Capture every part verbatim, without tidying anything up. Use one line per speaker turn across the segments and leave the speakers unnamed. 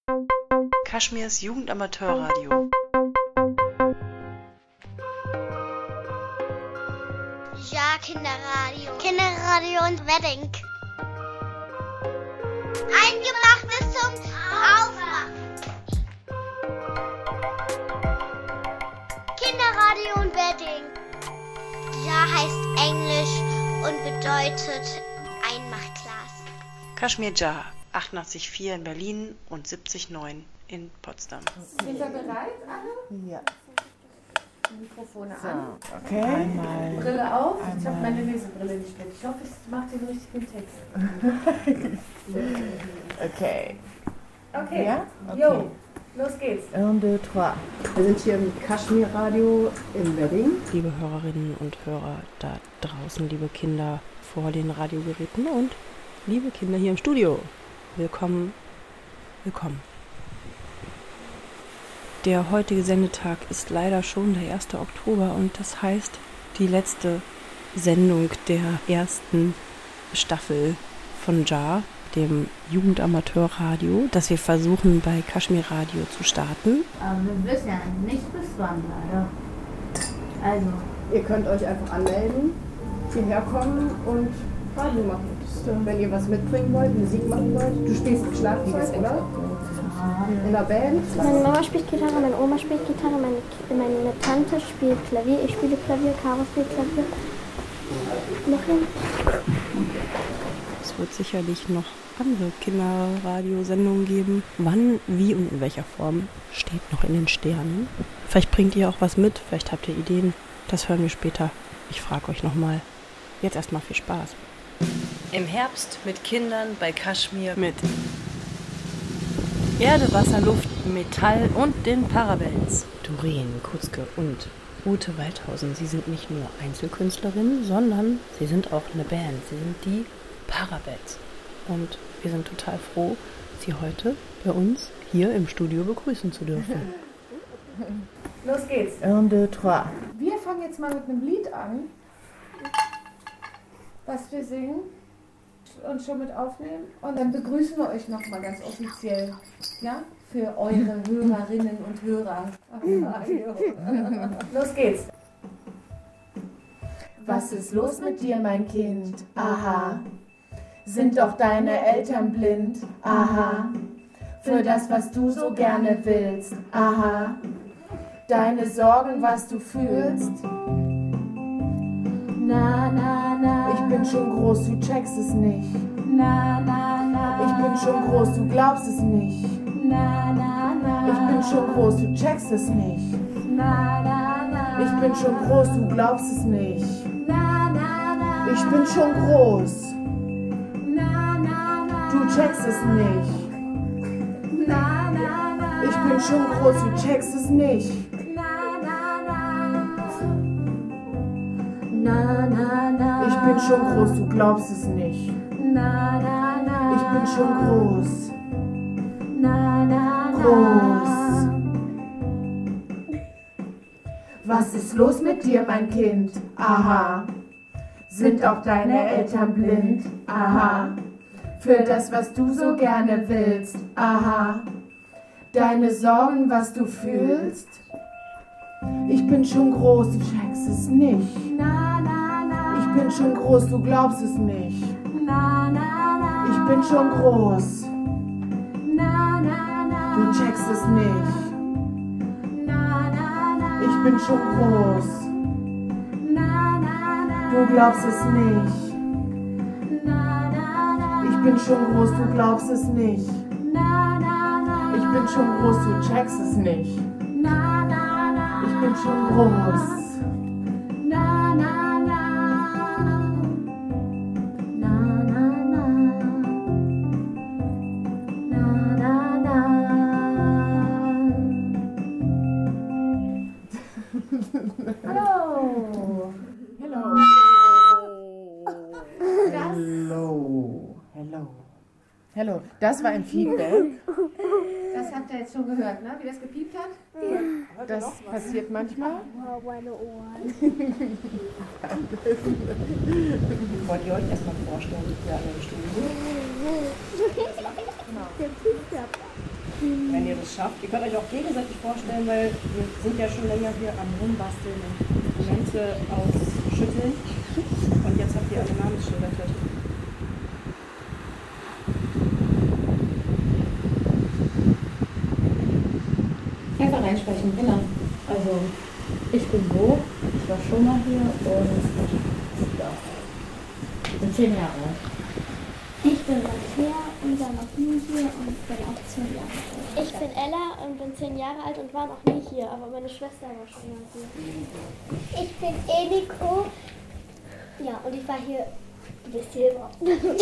Kaschmirs Jugendamateurradio.
Ja, Kinderradio. Kinderradio und Wedding. Eingemachtes zum Aufwachen. Kinderradio und Wedding. Ja heißt Englisch und bedeutet Einmachglas.
Kashmir Ja, achtundachtzig Komma vier in Berlin und siebzig Komma neun in Potsdam.
Sind wir bereit, alle?
Ja.
Mikrofone
So,
an.
okay. Einmal.
Brille auf. Ich habe
Einmal.
meine Lesebrille nicht mit. Ich hoffe, es macht den richtigen Text.
Okay.
Okay.
Ja? Okay.
Jo, los geht's.
Un, deux, trois.
Wir sind hier im Kaschmir-Radio in Wedding.
Liebe Hörerinnen und Hörer da draußen, liebe Kinder vor den Radiogeräten und liebe Kinder hier im Studio. Willkommen, willkommen. Der heutige Sendetag ist leider schon der erste Oktober und das heißt die letzte Sendung der ersten Staffel von Ja, dem Jugendamateurradio, das wir versuchen bei Kashmir Radio zu starten.
Aber wir wissen ja nicht bis wann, leider. Also,
Ihr könnt euch einfach anmelden, hierher kommen und Radio machen. Wenn ihr was mitbringen wollt, Musik machen wollt. Du spielst Schlagzeug, oder? In der Band?
Meine Mama spielt Gitarre, meine Oma spielt Gitarre, meine, meine Tante spielt Klavier, ich spiele Klavier, Caro spielt Klavier. Noch hin.
Es wird sicherlich noch andere Kinderradiosendungen geben. Wann, wie und in welcher Form steht noch in den Sternen. Vielleicht bringt ihr auch was mit, vielleicht habt ihr Ideen. Das hören wir später. Ich frage euch nochmal. Jetzt erstmal viel Spaß. Im Herbst mit Kindern bei Kashmir mit Erde, Wasser, Luft, Metall und den Parabels. Doreen Kutzke und Ute Waldhausen, sie sind nicht nur Einzelkünstlerinnen, sondern sie sind auch eine Band. Sie sind die Parabels. Und wir sind total froh, sie heute bei uns hier im Studio begrüßen zu dürfen.
Los geht's.
Un, deux, trois.
Wir fangen jetzt mal mit einem Lied an, was wir singen und schon mit aufnehmen. Und dann begrüßen wir euch nochmal ganz offiziell, ja, für eure Hörerinnen und Hörer. Los geht's.
Was ist los mit dir, mein Kind? Aha. Sind doch deine Eltern blind? Aha. Für das, was du so gerne willst? Aha. Deine Sorgen, was du fühlst? Na, na, na. Ich bin schon groß, du checkst es nicht. Na, na, na. Ich bin schon groß, du glaubst es nicht. Na, na, na. Ich bin schon groß, du checkst es nicht. Na, na, na. Ich bin schon groß, du glaubst es nicht. Na, na, na. Ich bin schon groß. Na, na, na. Du checkst es nicht. Na, na, na. Ich bin schon groß, du checkst es nicht. Na, na, na. Ich bin schon groß, du glaubst es nicht. Na, na, na. Ich bin schon groß. Na, na, na. Groß. Was ist los mit dir, mein Kind? Aha. Sind auch deine Eltern blind? Aha. Für das, was du so gerne willst? Aha. Deine Sorgen, was du fühlst? Ich bin schon groß, du checkst es nicht. Na, na, na. Ich bin schon groß, du glaubst es nicht. Na, na, na. Ich bin schon groß. Na, na, na. Du checkst es nicht. Na, na, na. Ich bin schon groß. Na, na, na. Du glaubst es nicht. Na, na, na. Ich bin schon groß, du glaubst es nicht. Na, na, na. Ich bin schon groß, du checkst es nicht. Na, na, na. Ich bin schon groß. Na, na, na. Na, na, na. Na, na, na.
Hallo.
Hello. Hello. Hello. Hello. Das war ein Feedback.
Das habt ihr jetzt schon gehört, ne? Wie das gepiept hat?
Das passiert manchmal.
Oh, meine Ohren.
Wollt ihr euch erstmal vorstellen, hier an dem Studio?
Der Piept.
das schafft. Ihr könnt euch auch gegenseitig vorstellen, weil wir sind ja schon länger hier am Rumbasteln und Instrumente ausschütteln. Und jetzt habt ihr alle Namensschilder fertig.
Einfach reinsprechen, genau.
Also, ich bin Bo, ich war schon mal hier und ja, ich bin zehn Jahre alt.
Ich bin Mathia und war noch nie hier und bin auch zehn Jahre alt. Ich bin Ella und bin zehn Jahre alt und war noch nie hier, aber meine Schwester war schon mal hier. Ich bin Eniko. Ja, und ich war hier bis Silber.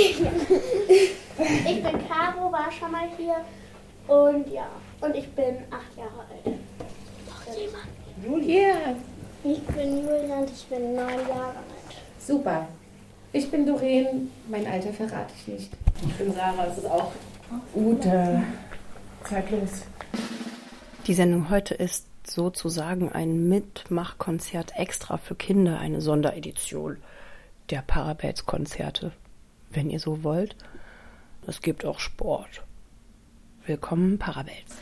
Ich bin Caro, war schon mal hier und ja, und ich bin acht Jahre alt. Noch jemand?
Julia.
Ich bin Julia und ich bin neun Jahre alt.
Super. Ich bin Doreen, mein Alter verrate ich nicht.
Ich bin Sarah, es ist auch
Ute, zeitlos.
Die Sendung heute ist sozusagen ein Mitmachkonzert extra für Kinder, eine Sonderedition der Parabels-Konzerte, wenn ihr so wollt. Es gibt auch Sport. Willkommen, Parabels.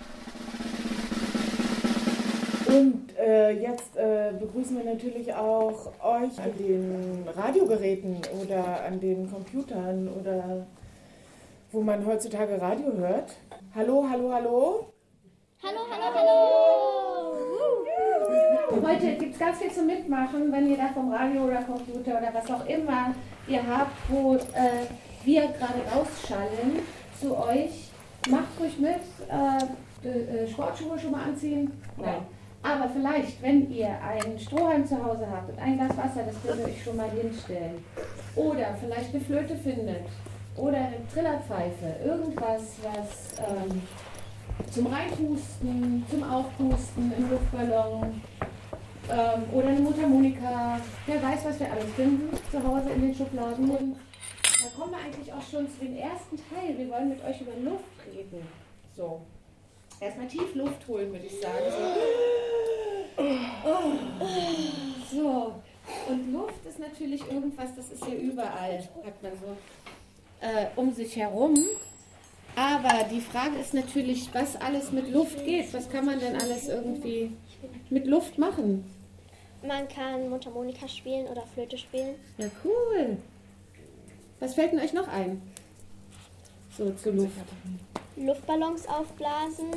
Und äh, jetzt äh, begrüßen wir natürlich auch euch an den Radiogeräten oder an den Computern oder wo man heutzutage Radio hört. Hallo, hallo, hallo.
Hallo, hallo, hallo!
Heute gibt es ganz viel zum Mitmachen, wenn ihr da vom Radio oder Computer oder was auch immer ihr habt, wo äh, wir gerade rausschallen zu euch. Macht ruhig mit, äh, äh, Sportschuhe schon mal anziehen. Nein. Aber vielleicht, wenn ihr einen Strohhalm zu Hause habt und ein Glas Wasser, das könnt ihr euch schon mal hinstellen. Oder vielleicht eine Flöte findet. Oder eine Trillerpfeife. Irgendwas, was ähm, zum Reinpusten, zum Aufpusten im Luftballon. Ähm, oder eine Mundharmonika. Wer weiß, was wir alles finden zu Hause in den Schubladen. Und da kommen wir eigentlich auch schon zu dem ersten Teil. Wir wollen mit euch über Luft reden. So. Erstmal tief Luft holen, würde ich sagen. So. Oh. So. Und Luft ist natürlich irgendwas, das ist ja überall, hat man so, äh, um sich herum. Aber die Frage ist natürlich, was alles mit Luft geht. Was kann man denn alles irgendwie mit Luft machen?
Man kann Mundharmonika spielen oder Flöte spielen.
Ja, cool. Was fällt denn euch noch ein? So, zur Luft.
Luftballons aufblasen.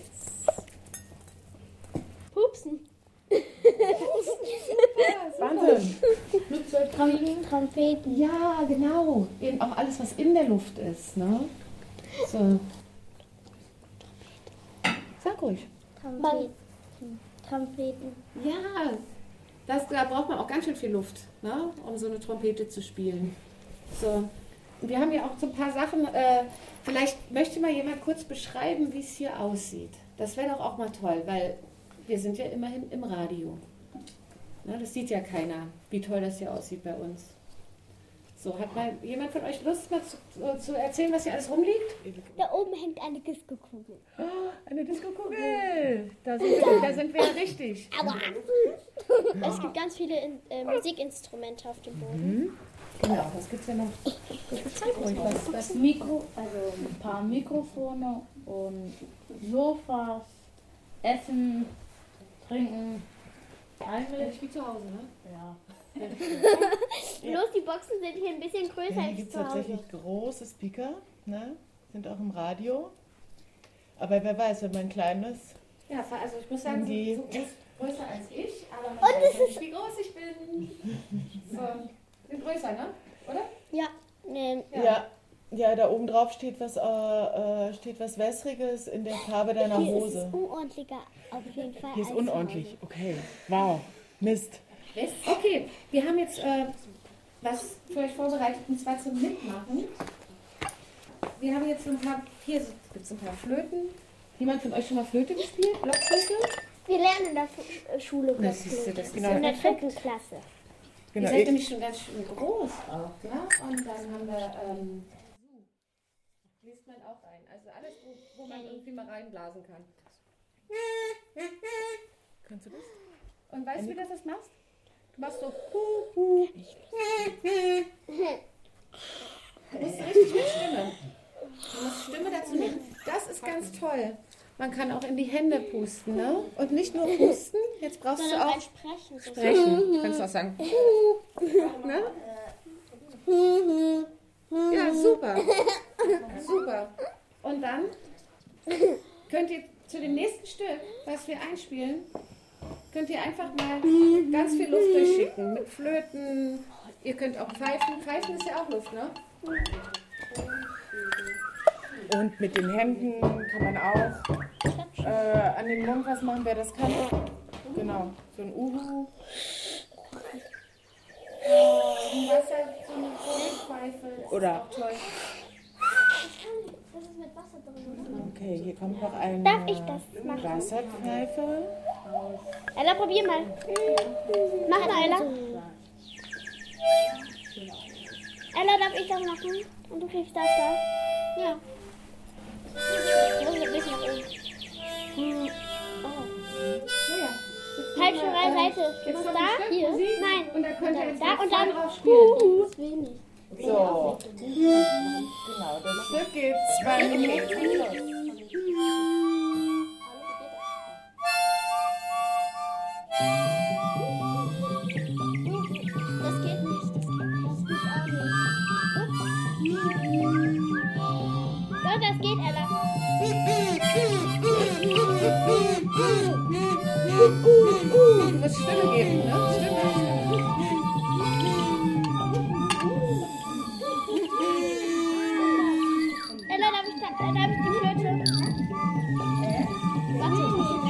Pupsen.
Wahnsinn.
Flugzeugfliegen. Trompeten.
Ja, genau. Eben auch alles, was in der Luft ist. Ne? So. Sag ruhig.
Trompeten. Trompeten.
Ja, das, da braucht man auch ganz schön viel Luft, ne? Um so eine Trompete zu spielen. So. Wir haben ja auch so ein paar Sachen. Äh, vielleicht möchte mal jemand kurz beschreiben, wie es hier aussieht. Das wäre doch auch mal toll, weil wir sind ja immerhin im Radio. Na, das sieht ja keiner, wie toll das hier aussieht bei uns. So, hat mal jemand von euch Lust, mal zu, zu erzählen, was hier alles rumliegt?
Da oben hängt eine Diskokugel.
Oh, eine Diskokugel. Da sind wir, da sind wir ja richtig.
Aua. Es gibt ganz viele äh, Musikinstrumente auf dem Boden.
Mhm. Genau, was gibt's denn noch?
Zeig ruhig was. Das Mikro, also ein paar Mikrofone und Sofas, Essen, Trinken. Eigentlich
wie zu Hause, ne?
Ja.
Bloß die Boxen sind hier ein bisschen größer
Ja, hier
als
gibt es
zu Hause.
tatsächlich große Speaker, ne? Sind auch im Radio. Aber wer weiß, wenn man klein ist.
Ja, also ich muss sagen,
Die-
so groß, größer als ich, aber man
Und
weiß
es
ja
ist-
nicht, wie groß ich bin. So, sind größer, ne? Oder?
Ja, ähm,
Ja, ja, da oben drauf steht was, äh, äh, steht was Wässriges in der Farbe deiner
hier ist es
Hose.
unordentlicher auf jeden Fall.
Hier ist
als
unordentlich. Okay, wow, Mist.
Okay, wir haben jetzt äh, was für euch vorbereitet, und zwar zum Mitmachen. Wir haben jetzt so ein paar, hier gibt es ein paar Flöten. Jemand von euch schon mal Flöte gespielt? Blockflöte?
zu Hause. Wir lernen in der Fu- äh, Schule
Na, siehst du,
Blockflöte.
das ist
Genau.
ja
In der
perfekt.
dritten Klasse.
Genau,
Ihr seid
ich-
nämlich schon ganz schön groß auch, ja? Und dann haben wir, ähm, liest man auch ein. Also alles, wo, wo man irgendwie mal reinblasen kann.
Kannst du das?
Und weißt du, wie du das machst? Du machst so hu, hu. Du musst richtig mit Stimme. Du musst Stimme dazu nehmen. Das ist ganz toll. man kann auch in die Hände pusten, ne? Und nicht nur pusten, jetzt brauchst
Sondern
du auch
beim Sprechen. So
sprechen. Kannst du auch sagen, ne? Ja, super. Super. Und dann könnt ihr zu dem nächsten Stück, was wir einspielen, könnt ihr einfach mal ganz viel Luft durchschicken. Mit Flöten. Ihr könnt auch pfeifen. Pfeifen ist ja auch Luft, ne?
Und mit den Händen kann man auch äh, an den Mund was machen, wer das kann. Genau, so ein Uhu.
Oh, ein Wasser, so eine Pfeife.
Oder-
Auch toll.
Das ist mit Wasser drin.
Okay, hier kommt noch eine
Darf ich das machen?
Wasserpfeife.
Ella, probier mal. Mach mal, Ella. Ella, darf ich das machen? Und du kriegst das da? Ja. Ich muss ein bisschen nach oben. Hm. Oh. Falsche Seite. Du
Jetzt
musst
kommt
da?
ein Stück
Hier?
Musik
Nein.
Und da könnt ihr jetzt
Da
ganz
und
voll
dann.
drauf spielen.
Huhu. Das will nicht.
So. Genau, das Stück geht zwei Minuten los.
Das geht nicht. Das geht, das geht auch nicht. Doch, das geht, Ella.
Du musst Stimme geben, ne? Stimme.
Ella, darf ich, da, äh, darf ich die Flöte? Warte, ich muss sie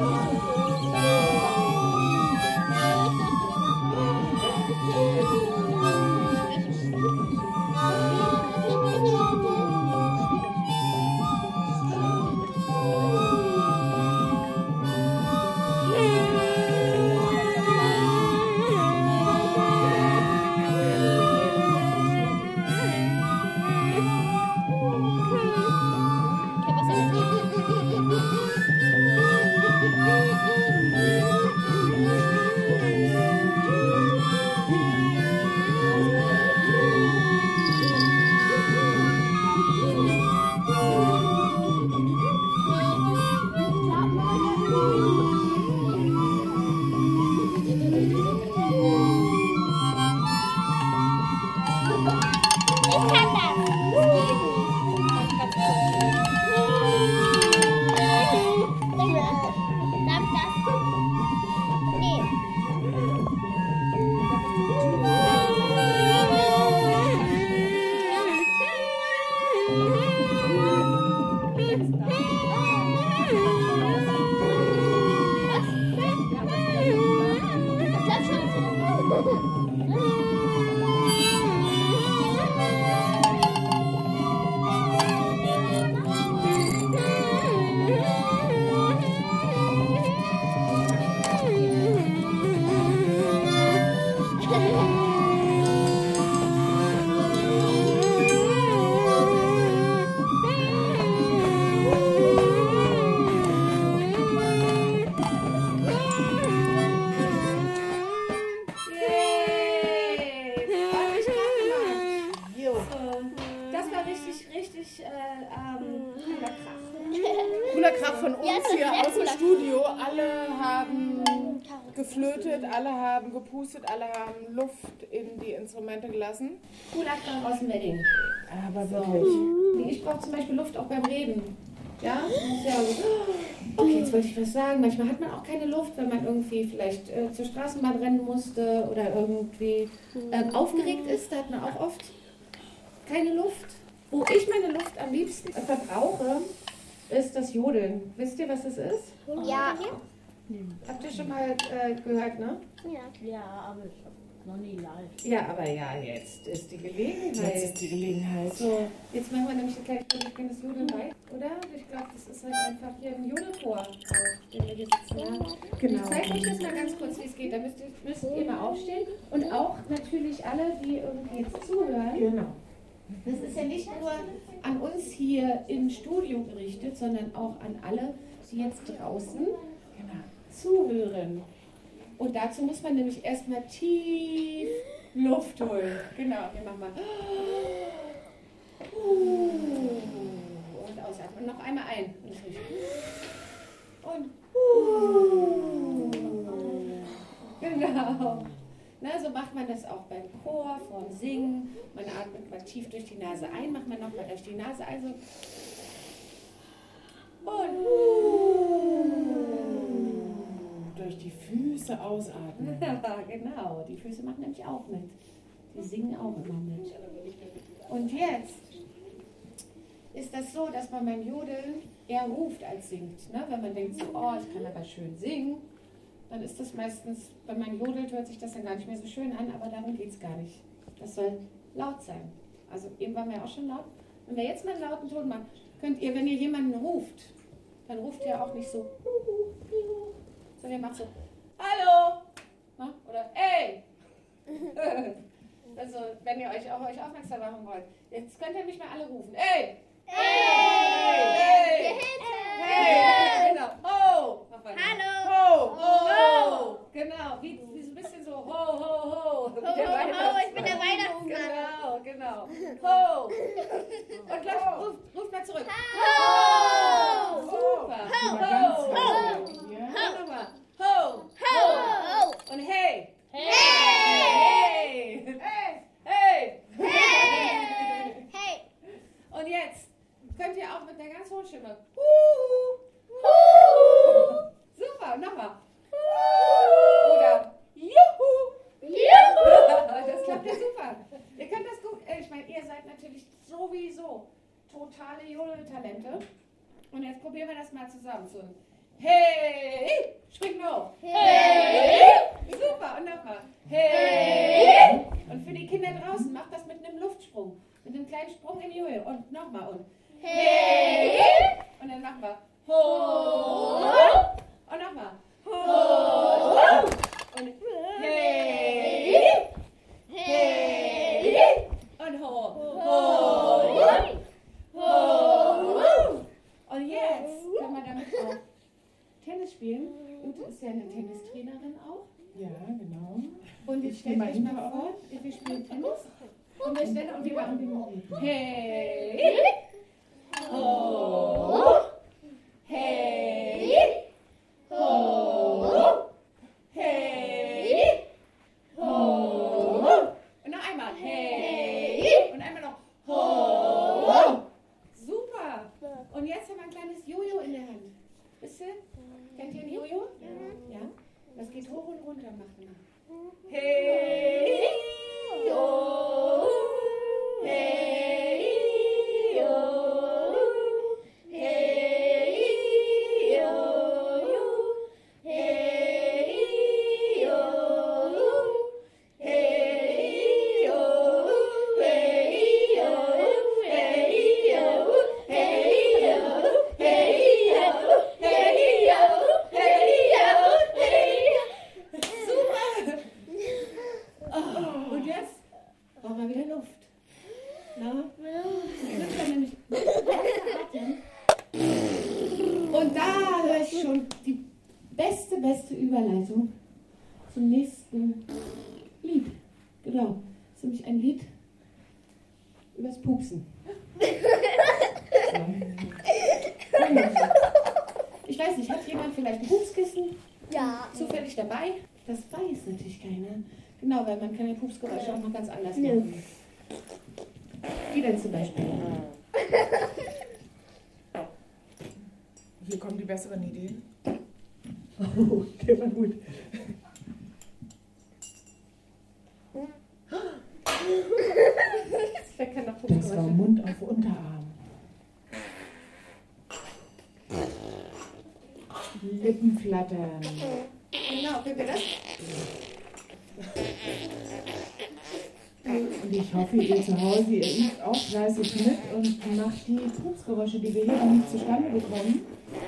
geflötet, alle haben gepustet, alle haben Luft in die Instrumente gelassen.
Cooler Kram aus dem Wedding.
Aber wirklich.
Nee, ich brauche zum Beispiel Luft auch beim Reden. Ja? ja okay, jetzt wollte ich was sagen. Manchmal hat man auch keine Luft, wenn man irgendwie vielleicht äh, zur Straßenbahn rennen musste oder irgendwie äh, aufgeregt ist. Da hat man auch oft keine Luft. Wo ich meine Luft am liebsten verbrauche, ist das Jodeln. Wisst ihr, was das ist?
Ja.
Habt ihr schon mal äh, gehört, ne?
Ja. Ja, aber ich habe noch nie live.
Ja, aber ja, jetzt ist die Gelegenheit.
Jetzt ist die Gelegenheit.
So, jetzt machen wir nämlich gleich das Jodeln bei, oder? Ich glaube, das ist halt einfach hier ein Jodelchor, auch, den wir hier sitzen haben.
Genau.
Ich zeige euch das mal ganz kurz, wie es geht. Da müsst ihr, müsst ihr mal aufstehen. Und auch natürlich alle, die irgendwie jetzt zuhören.
Genau.
Das ist ja nicht nur an uns hier im Studio gerichtet, sondern auch an alle, die jetzt draußen genau, zuhören. Und dazu muss man nämlich erstmal tief Luft holen. Genau, wir machen mal. Und ausatmen. Und noch einmal ein. Genau. Na, so macht man das auch beim Chor, vorm Singen. Man atmet mal tief durch die Nase ein, macht man nochmal durch die Nase ein. So. Und
durch die Füße ausatmen.
Ja, genau. Die Füße machen nämlich auch mit. Die singen auch immer mit. Und jetzt ist das so, dass man beim Jodeln eher ruft als singt. Ne? Wenn man denkt so, oh, ich kann aber schön singen, dann ist das meistens, wenn man jodelt, hört sich das dann gar nicht mehr so schön an, aber darum geht es gar nicht. Das soll laut sein. Also eben waren wir auch schon laut. Wenn wir jetzt mal einen lauten Ton machen, könnt ihr, wenn ihr jemanden ruft, dann ruft ihr auch nicht so, sondern ihr macht so, hallo, ne? Oder ey. Also, wenn ihr euch auf euch aufmerksam machen wollt. Jetzt könnt ihr mich mal alle rufen. Ey! Ey! Ey! Hey! Genau. Ho!
Hallo!
Ho! Ho! Genau. Wie, wie so ein bisschen so ho, ho, ho.
Ho, ho, ho, ich bin der Weihnachtsmann.
Genau, genau. Ho! Und läuft, ruft, ruft mal zurück.
Ho!
Super.
Ho!
Ho!
Ho!
Ja, nochmal. Ho!
Ho!
Und hey!
Hey!
Hey! Hey!
Hey! Hey!
Und jetzt könnt ihr auch mit der ganz hohen Stimme. Super, nochmal. Oder Juhu! Juhu! Das klappt ja super. Ihr könnt das gut. Ich meine, ihr seid natürlich sowieso totale Jodeltalente. Und jetzt probieren wir das mal zusammen. So ein Hey! Springt mal hoch. Hey! Super, und nochmal. Hey! Und für die Kinder draußen, macht das mit einem Luftsprung. Mit einem kleinen Sprung in die Höhe. Und nochmal. Und Hey! Und dann machen wir Ho! Und nochmal. Ho! Und Hey! Hey! Und Ho! Ho! Ho! Und jetzt können wir damit auch Tennis spielen. Ute ist ja eine Tennistrainerin auch.
Ja, genau.
Und jetzt stellt euch mal vor, wir spielen Tennis. Und wir stellen und wir machen die Musik. Hey! Ho! Hey! Ho! Hey! Ho! Und noch einmal. Hey! Und einmal noch. Ho! Super! Und jetzt haben wir ein kleines Jojo in der Hand. Wisst ihr? Kennt ihr ein Jojo? Ja. Das geht hoch und runter, macht man. Hey! Oh! Hey! Oh! Hey! Oh! Hey! Oh! Hey! Oh! Hey! Oh! Hey! Oh! Hey! Oh! Hey! Oh! Hey! Oh! Hey! Oh! Super! Oh, und jetzt brauchen wir wieder Luft. Na? Jetzt wir nämlich atmen. Und da höre ich schon die beste, beste Überleitung zum nächsten Lied. Genau. Das ist nämlich ein Lied übers Pupsen. Ich weiß nicht, hat jemand vielleicht ein Pupskissen
Ja.
zufällig dabei? Das weiß natürlich keiner. Genau, weil man kann ja Pupsgeräusche auch noch ganz anders machen. Wie denn zum Beispiel?
Hier kommen die besseren Ideen.
Oh, der war gut. Wer kann noch
Das war
Pupsgeräusche?
Mund auf Unterarm. Lippen flattern.
Genau, könnt ihr das?
Und ich hoffe, ihr zu Hause, ihr übt auch fleißig mit und macht die Pupsgeräusche, die wir hier noch nicht zustande bekommen.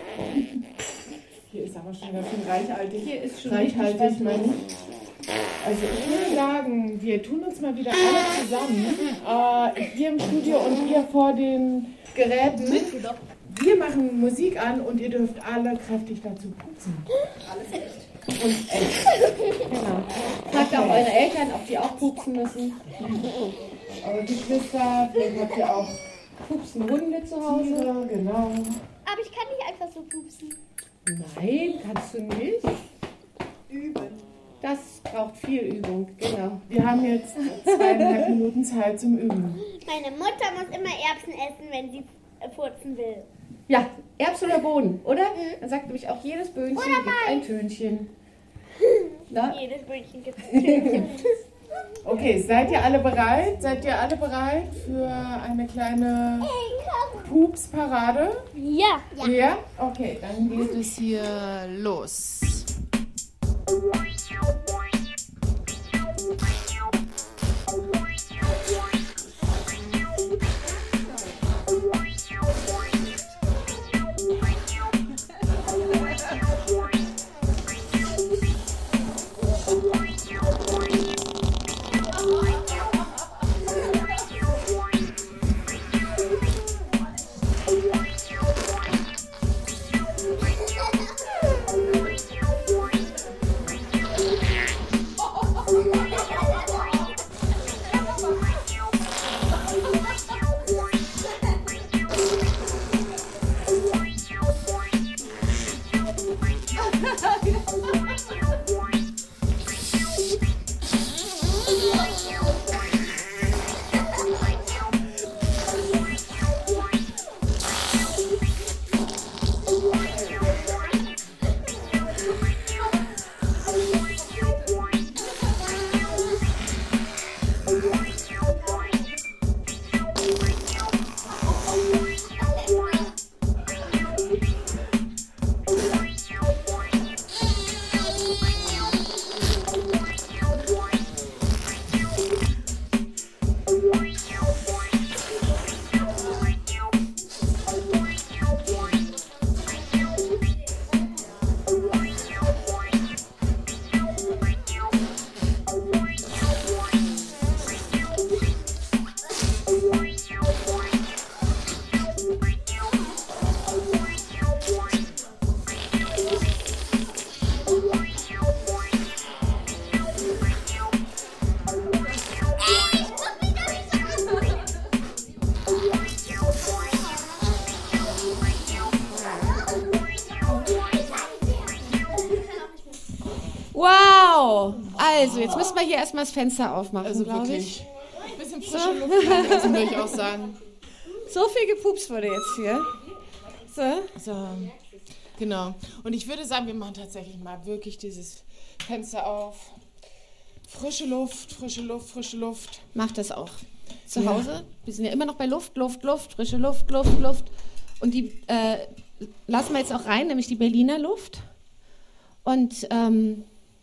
Hier ist aber schon ganz schön reichhaltig.
Hier ist schon
reichhaltig,
richtig was
meine
los.
ich. Also ich würde sagen, wir tun uns mal wieder alle zusammen. Äh, hier im Studio und ihr vor den Geräten. Wir machen Musik an und ihr dürft alle kräftig dazu pupsen.
Alles echt.
Und echt.
Genau. Fragt auch eure Eltern, ob die auch pupsen müssen.
Eure Geschwister, vielleicht habt ihr auch
Pupsen Hunde zu Hause.
Tiere, genau.
Aber ich kann nicht einfach so pupsen.
Nein, kannst du nicht.
Üben.
Das braucht viel Übung, genau.
Wir haben jetzt zweieinhalb Minuten Zeit zum Üben.
Meine Mutter muss immer Erbsen essen, wenn sie furzen will.
Ja, Erbsen oder Bohnen, oder? Mhm. Dann sagt nämlich auch jedes Böhnchen
oder
gibt ein Tönchen.
Na? Jedes Böhnchen gibt ein Tönchen.
Okay, seid ihr alle bereit? Seid ihr alle bereit für eine kleine Pups-Parade?
Ja.
Ja. Ja? Okay, dann geht es hier los.
Wow! Also, jetzt müssen wir hier erstmal das Fenster aufmachen,
also
glaube
wirklich.
ich.
Ein bisschen frische so. Luft lassen, würde ich auch sagen.
So viel gepupst wurde jetzt hier. So.
So, genau. Und ich würde sagen, wir machen tatsächlich mal wirklich dieses Fenster auf. Frische Luft, frische Luft, frische Luft.
Macht das auch zu
ja.
Hause. Wir sind ja immer noch bei Luft, Luft, Luft, frische Luft, Luft, Luft. Und die äh, lassen wir jetzt auch rein, nämlich die Berliner Luft. Und ähm,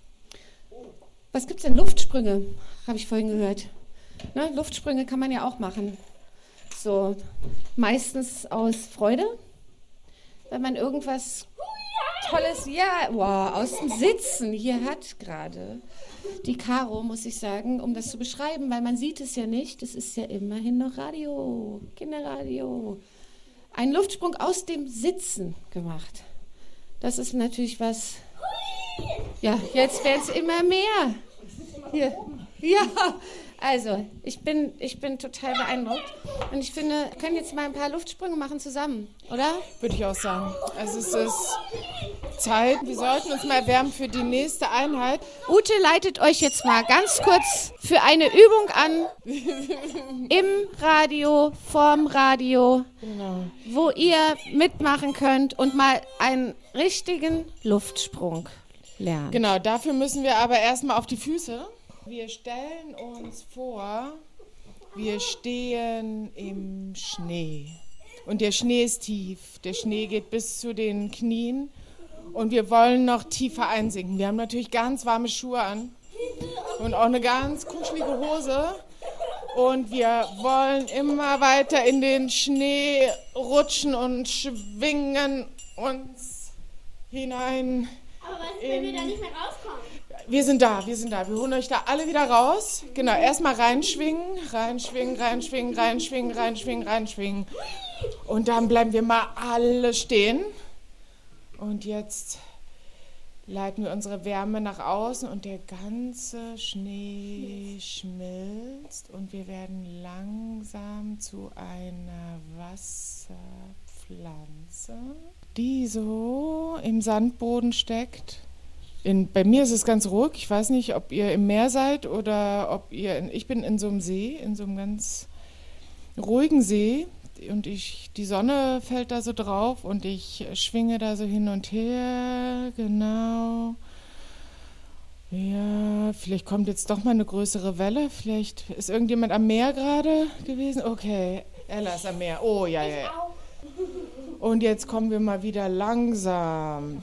was gibt es denn? Luftsprünge, habe ich vorhin gehört. Ne? Luftsprünge kann man ja auch machen. So, meistens aus Freude, wenn man irgendwas Tolles, ja, wow, aus dem Sitzen hier hat gerade. Die Caro, muss ich sagen, um das zu beschreiben, weil man sieht es ja nicht, es ist ja immerhin noch Radio, Kinderradio. Einen Luftsprung aus dem Sitzen gemacht. Das ist natürlich was, ja, jetzt werden es immer mehr. Hier, ja, also, ich bin, ich bin total beeindruckt. Und ich finde, wir können jetzt mal ein paar Luftsprünge machen zusammen, oder?
Würde ich auch sagen. Also es ist Zeit. Wir sollten uns mal erwärmen für die nächste Einheit.
Ute leitet euch jetzt mal ganz kurz für eine Übung an. Im Radio, vorm Radio,
genau.
Wo ihr mitmachen könnt und mal einen richtigen Luftsprung lernen.
Genau, dafür müssen wir aber erstmal auf die Füße. Wir stellen uns vor, wir stehen im Schnee. Und der Schnee ist tief. Der Schnee geht bis zu den Knien. Und wir wollen noch tiefer einsinken. Wir haben natürlich ganz warme Schuhe an und auch eine ganz kuschelige Hose. Und wir wollen immer weiter in den Schnee rutschen und schwingen uns hinein.
Aber was ist, wenn wir da nicht mehr rauskommen?
Wir sind da, wir sind da. Wir holen euch da alle wieder raus. Genau, erstmal reinschwingen, reinschwingen, reinschwingen, reinschwingen, reinschwingen, reinschwingen. Und dann bleiben wir mal alle stehen. Und jetzt leiten wir unsere Wärme nach außen und der ganze Schnee schmilzt und wir werden langsam zu einer Wasserpflanze, die so im Sandboden steckt. In, bei mir ist es ganz ruhig. Ich weiß nicht, ob ihr im Meer seid oder ob ihr... In, ich bin in so einem See, in so einem ganz ruhigen See. Und ich, die Sonne fällt da so drauf und ich schwinge da so hin und her. Genau. Ja, vielleicht kommt jetzt doch mal eine größere Welle. Vielleicht ist irgendjemand am Meer gerade gewesen. Okay, Ella ist am Meer. Oh, ja, ja. Und jetzt kommen wir mal wieder langsam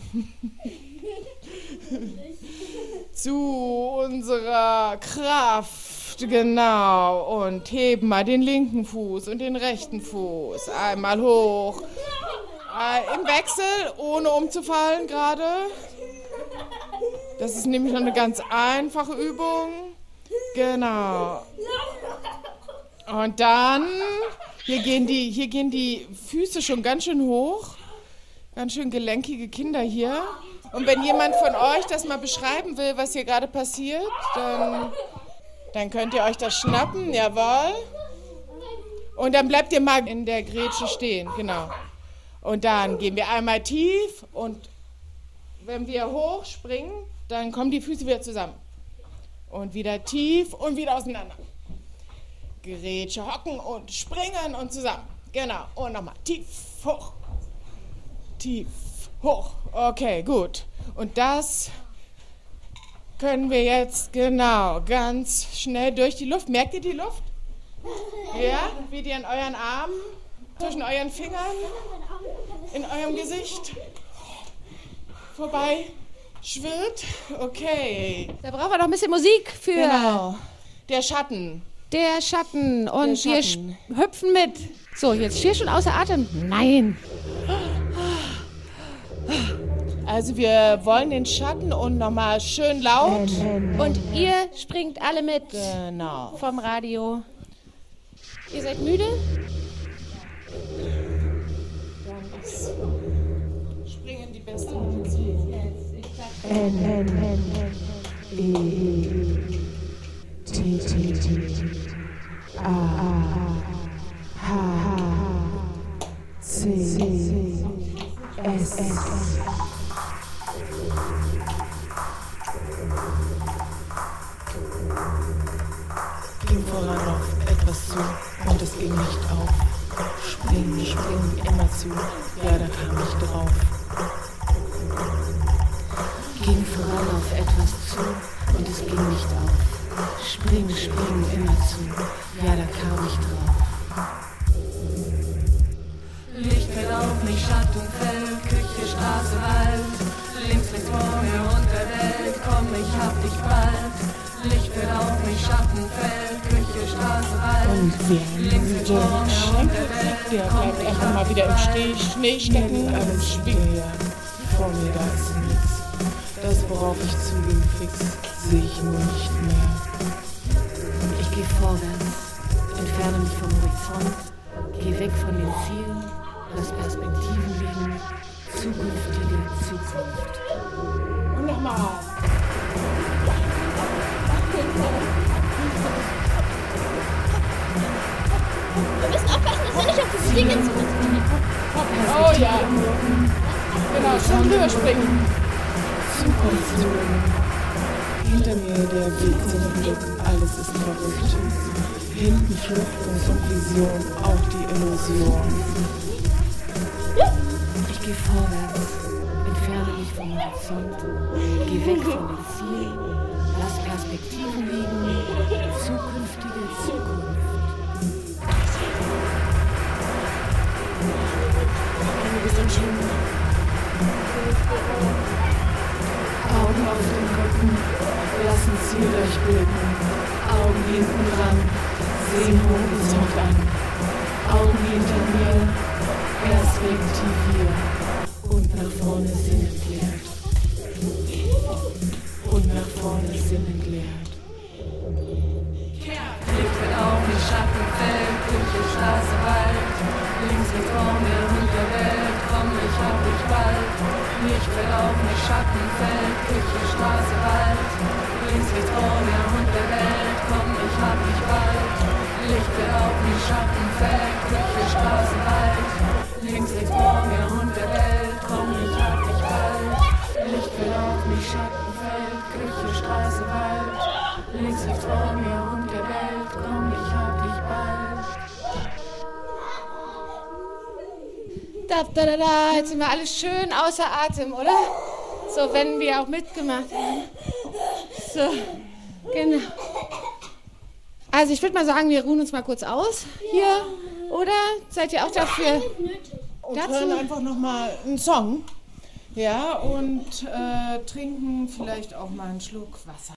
zu unserer Kraft, genau. Und heben mal den linken Fuß und den rechten Fuß. Einmal hoch. Äh, Im Wechsel, ohne umzufallen gerade. Das ist nämlich noch eine ganz einfache Übung. Genau. Und dann, hier gehen die, hier gehen die Füße schon ganz schön hoch. Ganz schön gelenkige Kinder hier. Und wenn jemand von euch das mal beschreiben will, was hier gerade passiert, dann, dann könnt ihr euch das schnappen, jawohl. Und dann bleibt ihr mal in der Grätsche stehen, genau. Und dann gehen wir einmal tief und wenn wir hochspringen, dann kommen die Füße wieder zusammen. Und wieder tief und wieder auseinander. Grätsche, hocken und springen und zusammen. Genau. Und nochmal tief, hoch. Tief, hoch. Okay, gut. Und das können wir jetzt genau ganz schnell durch die Luft. Merkt ihr die Luft? Ja? Wie die an euren Armen, zwischen euren Fingern, in eurem Gesicht vorbei schwirrt. Okay.
Da brauchen wir noch ein bisschen Musik für.
Genau. Der Schatten.
Der Schatten. Und
Der Schatten.
wir hüpfen mit. So, jetzt hier schon außer Atem. Nein.
Also wir wollen den Schatten und nochmal schön laut.
Und ihr springt alle mit.
Genau.
Vom Radio. Ihr seid müde?
Dann ist Springen die beste Musik.
N, N, N, E, T, T, T, A, H, C, S, S.
Ging voran auf etwas zu und es ging nicht auf. Springen, springen, immer zu, ja, da kam ich drauf.
Ging voran auf etwas zu und es ging nicht auf. Spring, spring, immer zu, ja, da kam ich drauf.
Licht fällt auf mich, Schatten fällt, Küche, Straße, Wald. Links, rechts, vor mir und der Welt, komm, ich hab dich bald. Licht fällt auf mich, Schatten fällt, Küche, Straße, Wald.
Und wir haben den Schenkelkrieg, der bleibt einfach mal wieder im Steh, Schnee stecken, alles schwingt ja. Vor mir, da ist nichts. Das, worauf ich zuging, fix, sehe ich nur nicht mehr.
Ich geh vorwärts, entferne mich vom Horizont, geh weg von den Zielen, lass Perspektiven liegen, zukünftige Zukunft.
Und nochmal.
Wir müssen aufpassen, dass wir nicht auf das Ding ins
Oh ja. Genau, schon drüber springen. Zukunftsflügen. Hinter mir der Weg zum Glück, alles ist verrückt. Hinten Fluchtpunkt und Vision, auch die Illusion.
Ich geh vorwärts, entferne mich vom Horizont, geh weg von den Zielen, lass Perspektiven liegen, zukünftige Zukunft.
Wir sind schon Augen auf dem Rücken, lassen Ziel durchblicken. Augen hinten dran, sehen Horizont an. Augen hinter mir, Perspektiv hier. Und nach vorne sinnentleert. Und nach vorne sinnentleert.
Licht fällt auf mich, Schatten fällt, Küche, Straße, Wald. Links, rechts, vor mir und der Welt, komm, ich hab dich bald. Licht fällt auf mich, Schatten fällt, Küche, Straße, Wald. Links, rechts, vor mir und der Welt, komm, ich hab dich bald. Licht fällt auf mich, Schatten fällt, Küche, Straße, Wald. Links, rechts, vor mir und der Welt, komm, ich hab dich bald. Licht fällt auf mich, Schatten
da, da, da, da. Jetzt sind wir alle schön außer Atem, oder? So, wenn wir auch mitgemacht haben. So, genau. Also ich würde mal sagen, wir ruhen uns mal kurz aus hier, oder? Seid ihr auch dafür?
Und
dazu?
hören einfach nochmal einen Song. Ja, und äh, trinken vielleicht auch mal einen Schluck Wasser.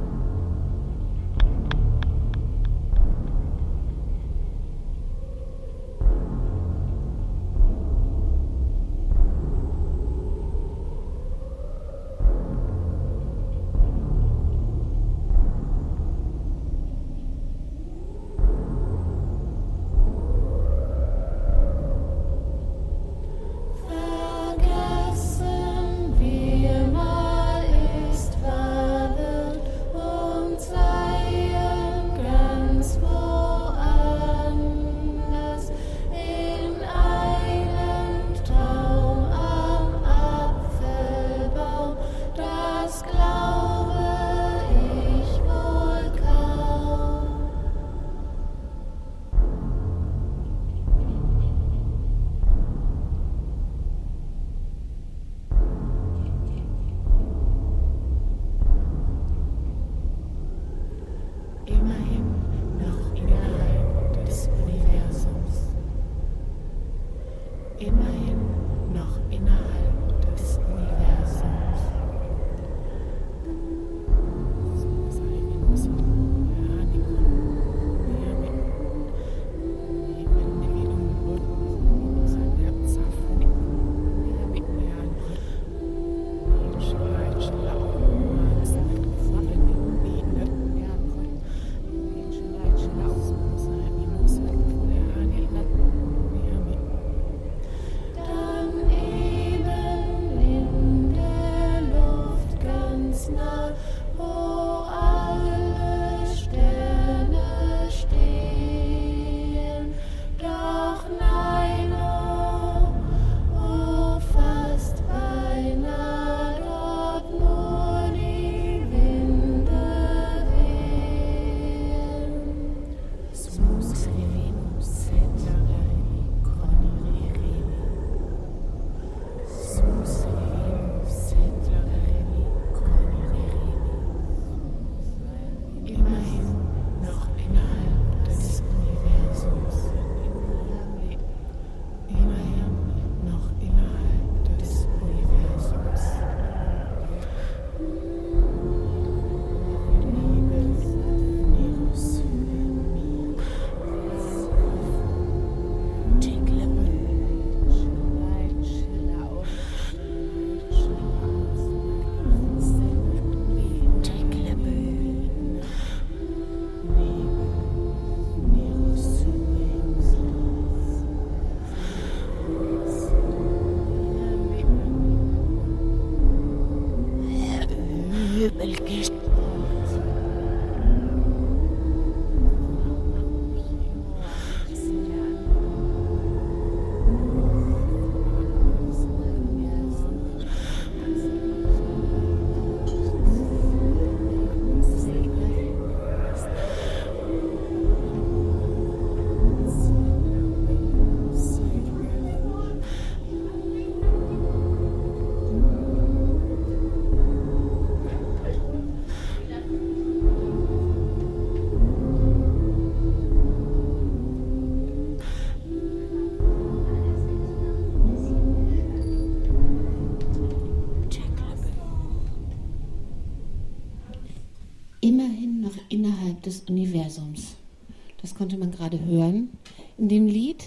Immerhin noch innerhalb des Universums. Das konnte man gerade hören in dem Lied.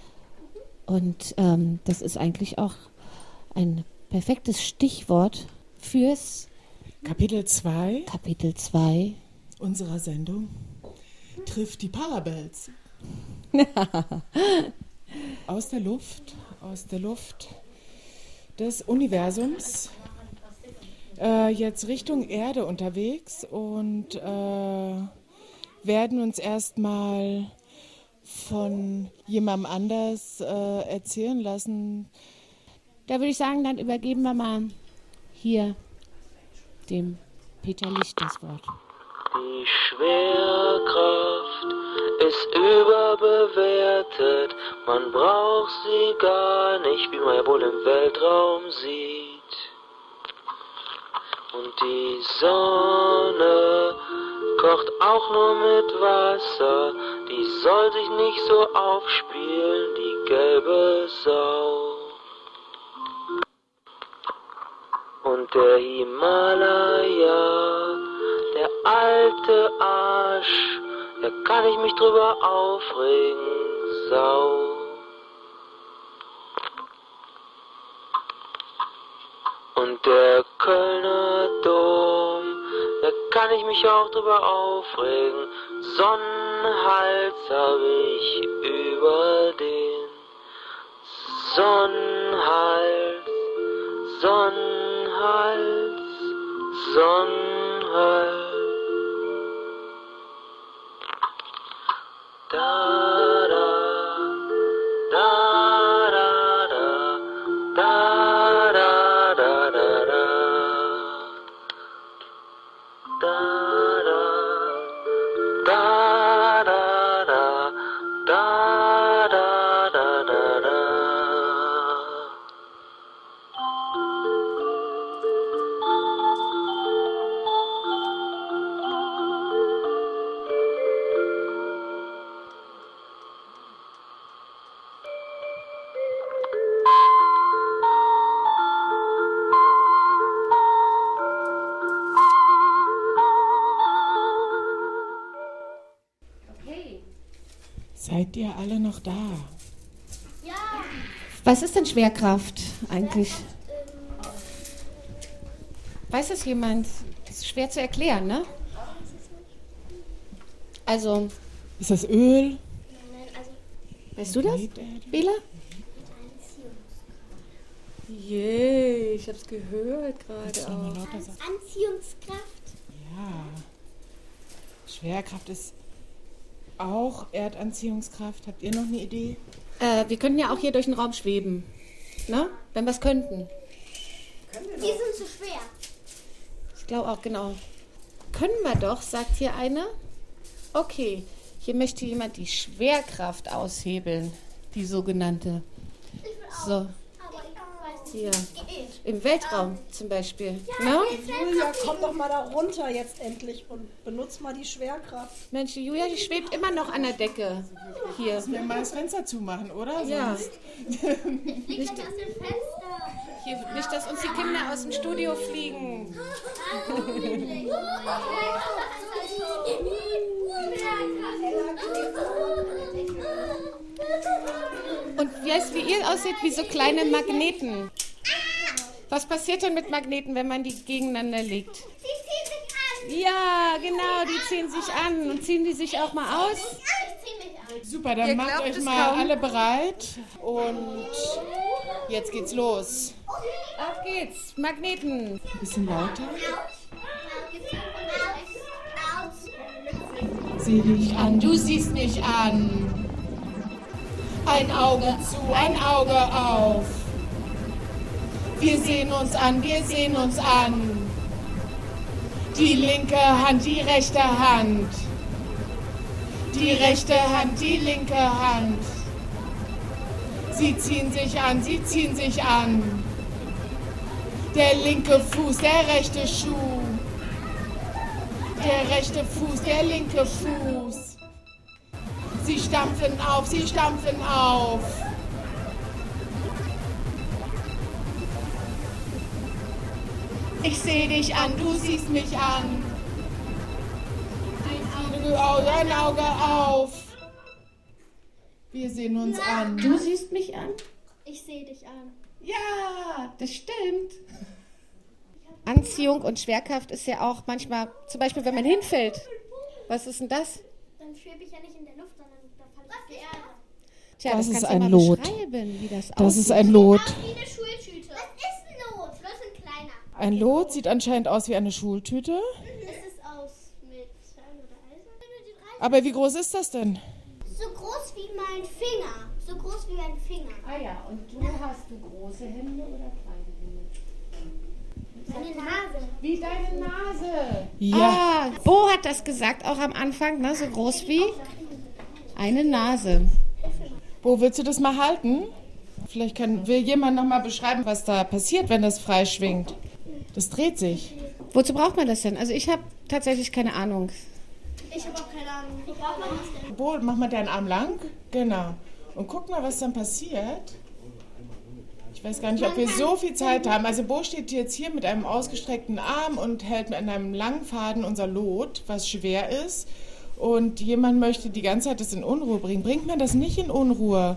Und ähm, das ist eigentlich auch ein perfektes Stichwort fürs
Kapitel zwei
Kapitel zwei
unserer Sendung trifft die Parabels. Aus der Luft, aus der Luft des Universums. Äh, jetzt Richtung Erde unterwegs und äh, werden uns erstmal von jemandem anders äh, erzählen lassen.
Da würde ich sagen, dann übergeben wir mal hier dem Peter Licht das Wort.
Die Schwerkraft
ist überbewertet. Man braucht sie gar nicht, wie man ja wohl im Weltraum sieht. Und die Sonne kocht auch nur mit Wasser. Die soll sich nicht so aufspielen, die gelbe Sau. Und der Himalaya, der alte Arsch, da kann ich mich drüber aufregen, Sau. Und der Kölner Dom, da kann ich mich auch drüber aufregen. Sonnenhals hab ich über den Sonnenhals, Sonnenhals, Sonnenhals. Da, da, da, da, da, da, da, da, da, da. Da, da, da, da, da, da, da, da, da, da.
Seid ihr alle noch da?
Ja.
Was ist denn Schwerkraft eigentlich? Weiß das jemand? Das ist schwer zu erklären, ne? Also.
Ist das Öl?
Nein, also.
Weißt du das, Bela?
Yay, ich hab's gehört gerade auch.
Anziehungskraft.
Ja. Schwerkraft ist auch Erdanziehungskraft. Habt ihr noch eine Idee?
Äh, wir könnten ja auch hier durch den Raum schweben. Ne? Wenn wir es könnten.
Die sind zu schwer.
Ich glaube auch, genau. Können wir doch, sagt hier eine. Okay, hier möchte jemand die Schwerkraft aushebeln. Die sogenannte. So. Hier. Im Weltraum zum Beispiel.
Ja, Julia, komm doch mal da runter jetzt endlich und benutzt mal die Schwerkraft.
Mensch, die Julia, die schwebt immer noch an der Decke. Hier.
Müssen wir mal das Fenster zumachen, oder?
Ja.
Sonst
Nicht aus dem Fenster.
Hier, nicht, dass uns die Kinder aus dem Studio fliegen. Und wie heißt, wie ihr aussieht, wie so kleine Magneten. Was passiert denn mit Magneten, wenn man die gegeneinander legt?
Die ziehen sich an.
Ja, genau, die ziehen sich an. Und ziehen die sich auch mal aus?
Ich zieh mich an.
Super, dann
Ihr
macht
glaubt
euch
es
mal
kaum.
alle bereit. Und jetzt geht's los.
Auf geht's, Magneten.
Ein bisschen lauter. Sieh dich an, du siehst mich an. Ein Auge zu, ein Auge auf. Wir sehen uns an, wir sehen uns an. Die linke Hand, die rechte Hand. Die rechte Hand, die linke Hand. Sie ziehen sich an, sie ziehen sich an. Der linke Fuß, der rechte Schuh. Der rechte Fuß, der linke Fuß. Sie stampfen auf, sie stampfen auf. Ich sehe dich an, du siehst mich an. Ein Auge auf. Wir sehen uns an.
Du siehst mich an?
Ich sehe dich an.
Ja, das stimmt. Anziehung und Schwerkraft ist ja auch manchmal, zum Beispiel, wenn man hinfällt. Was ist denn das?
Dann schwebe ich ja nicht in der Luft, sondern da falle ich auf die Erde.
Tja,
Das
das,
ist
kannst
ein
du mal
Lot.
beschreiben, wie das,
Das
aussieht.
ist ein Lot.
Aus wie eine Schultüte. Was ist ein Lot? Das ist ein kleiner.
Ein Lot sieht anscheinend aus wie eine Schultüte.
Es ist aus Metall oder Eisen.
Aber wie groß ist das denn?
So groß wie mein Finger. So groß wie mein Finger.
Ah ja, und du hast du große Hände oder kleine Hände?
Meine Nase.
Wie deine Nase.
Ja.
Ah, Bo hat das gesagt, auch am Anfang, ne? So groß wie. Eine Nase.
Wo willst du das mal halten? Vielleicht kann, will jemand noch mal beschreiben, was da passiert, wenn das frei schwingt. Das dreht sich.
Wozu braucht man das denn? Also ich habe tatsächlich keine Ahnung.
Ich habe auch keine Ahnung. Wie braucht man das denn?
Bo, mach mal deinen Arm lang. Genau. Und guck mal, was dann passiert. Ich weiß gar nicht, ob wir so viel Zeit haben. Also Bo steht jetzt hier mit einem ausgestreckten Arm und hält mit einem langen Faden unser Lot, was schwer ist. Und jemand möchte die ganze Zeit das in Unruhe bringen. Bringt man das nicht in Unruhe,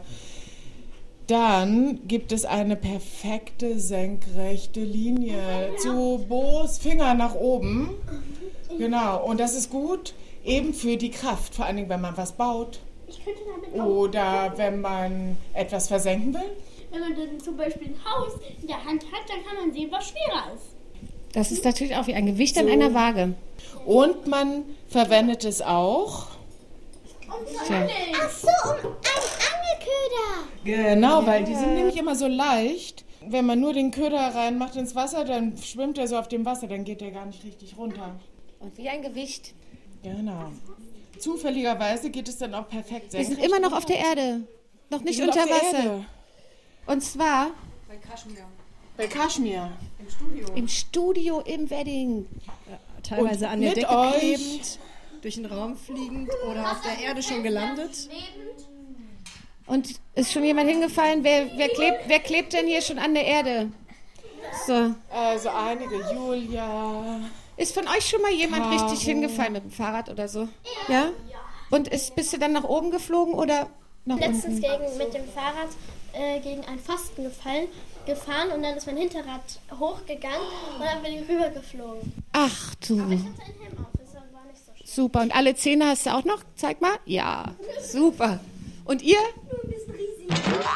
dann gibt es eine perfekte senkrechte Linie zu Bo's Finger nach oben. Genau, und das ist gut eben für die Kraft, vor allen Dingen, wenn man was baut.
Ich könnte damit auch.
Oder wenn man etwas versenken will.
Wenn man dann zum Beispiel ein Haus in der Hand hat, dann kann man sehen, was schwerer ist.
Das ist natürlich auch wie ein Gewicht
So.
an einer Waage.
Und man verwendet es auch.
Tja.
Ach so, um einen Angelköder.
Genau, weil die sind nämlich immer so leicht. Wenn man nur den Köder reinmacht ins Wasser, dann schwimmt er so auf dem Wasser, dann geht der gar nicht richtig runter.
Und wie ein Gewicht.
Genau. Zufälligerweise geht es dann auch perfekt
Wir
senkrecht.
sind immer noch auf der Erde. Noch nicht
Wir sind
unter
auf der
Wasser.
Erde.
Und zwar
Bei Kaschmir.
Bei Kaschmir.
Im Studio.
im Studio im Wedding.
Teilweise
Und
an der
mit
Decke
euch-
klebend, durch den Raum fliegend oder auf der Erde schon gelandet.
Und ist schon jemand hingefallen? Wer, wer, klebt, wer klebt denn hier schon an der Erde? So.
Also einige, Julia.
Ist von euch schon mal jemand
Caro.
richtig hingefallen mit dem Fahrrad oder so? Ja? Und ist, bist du dann nach oben geflogen oder nach
Letztens
unten?
gegen, mit dem Fahrrad äh, gegen einen Pfosten gefallen, gefahren und dann ist mein Hinterrad hochgegangen und dann bin ich rübergeflogen.
Ach du.
Aber ich hatte einen Helm auf, das war nicht so schlimm.
Super. Und alle Zähne hast du auch noch? Zeig mal. Ja. Super. Und ihr?
Nur ein bisschen riesig.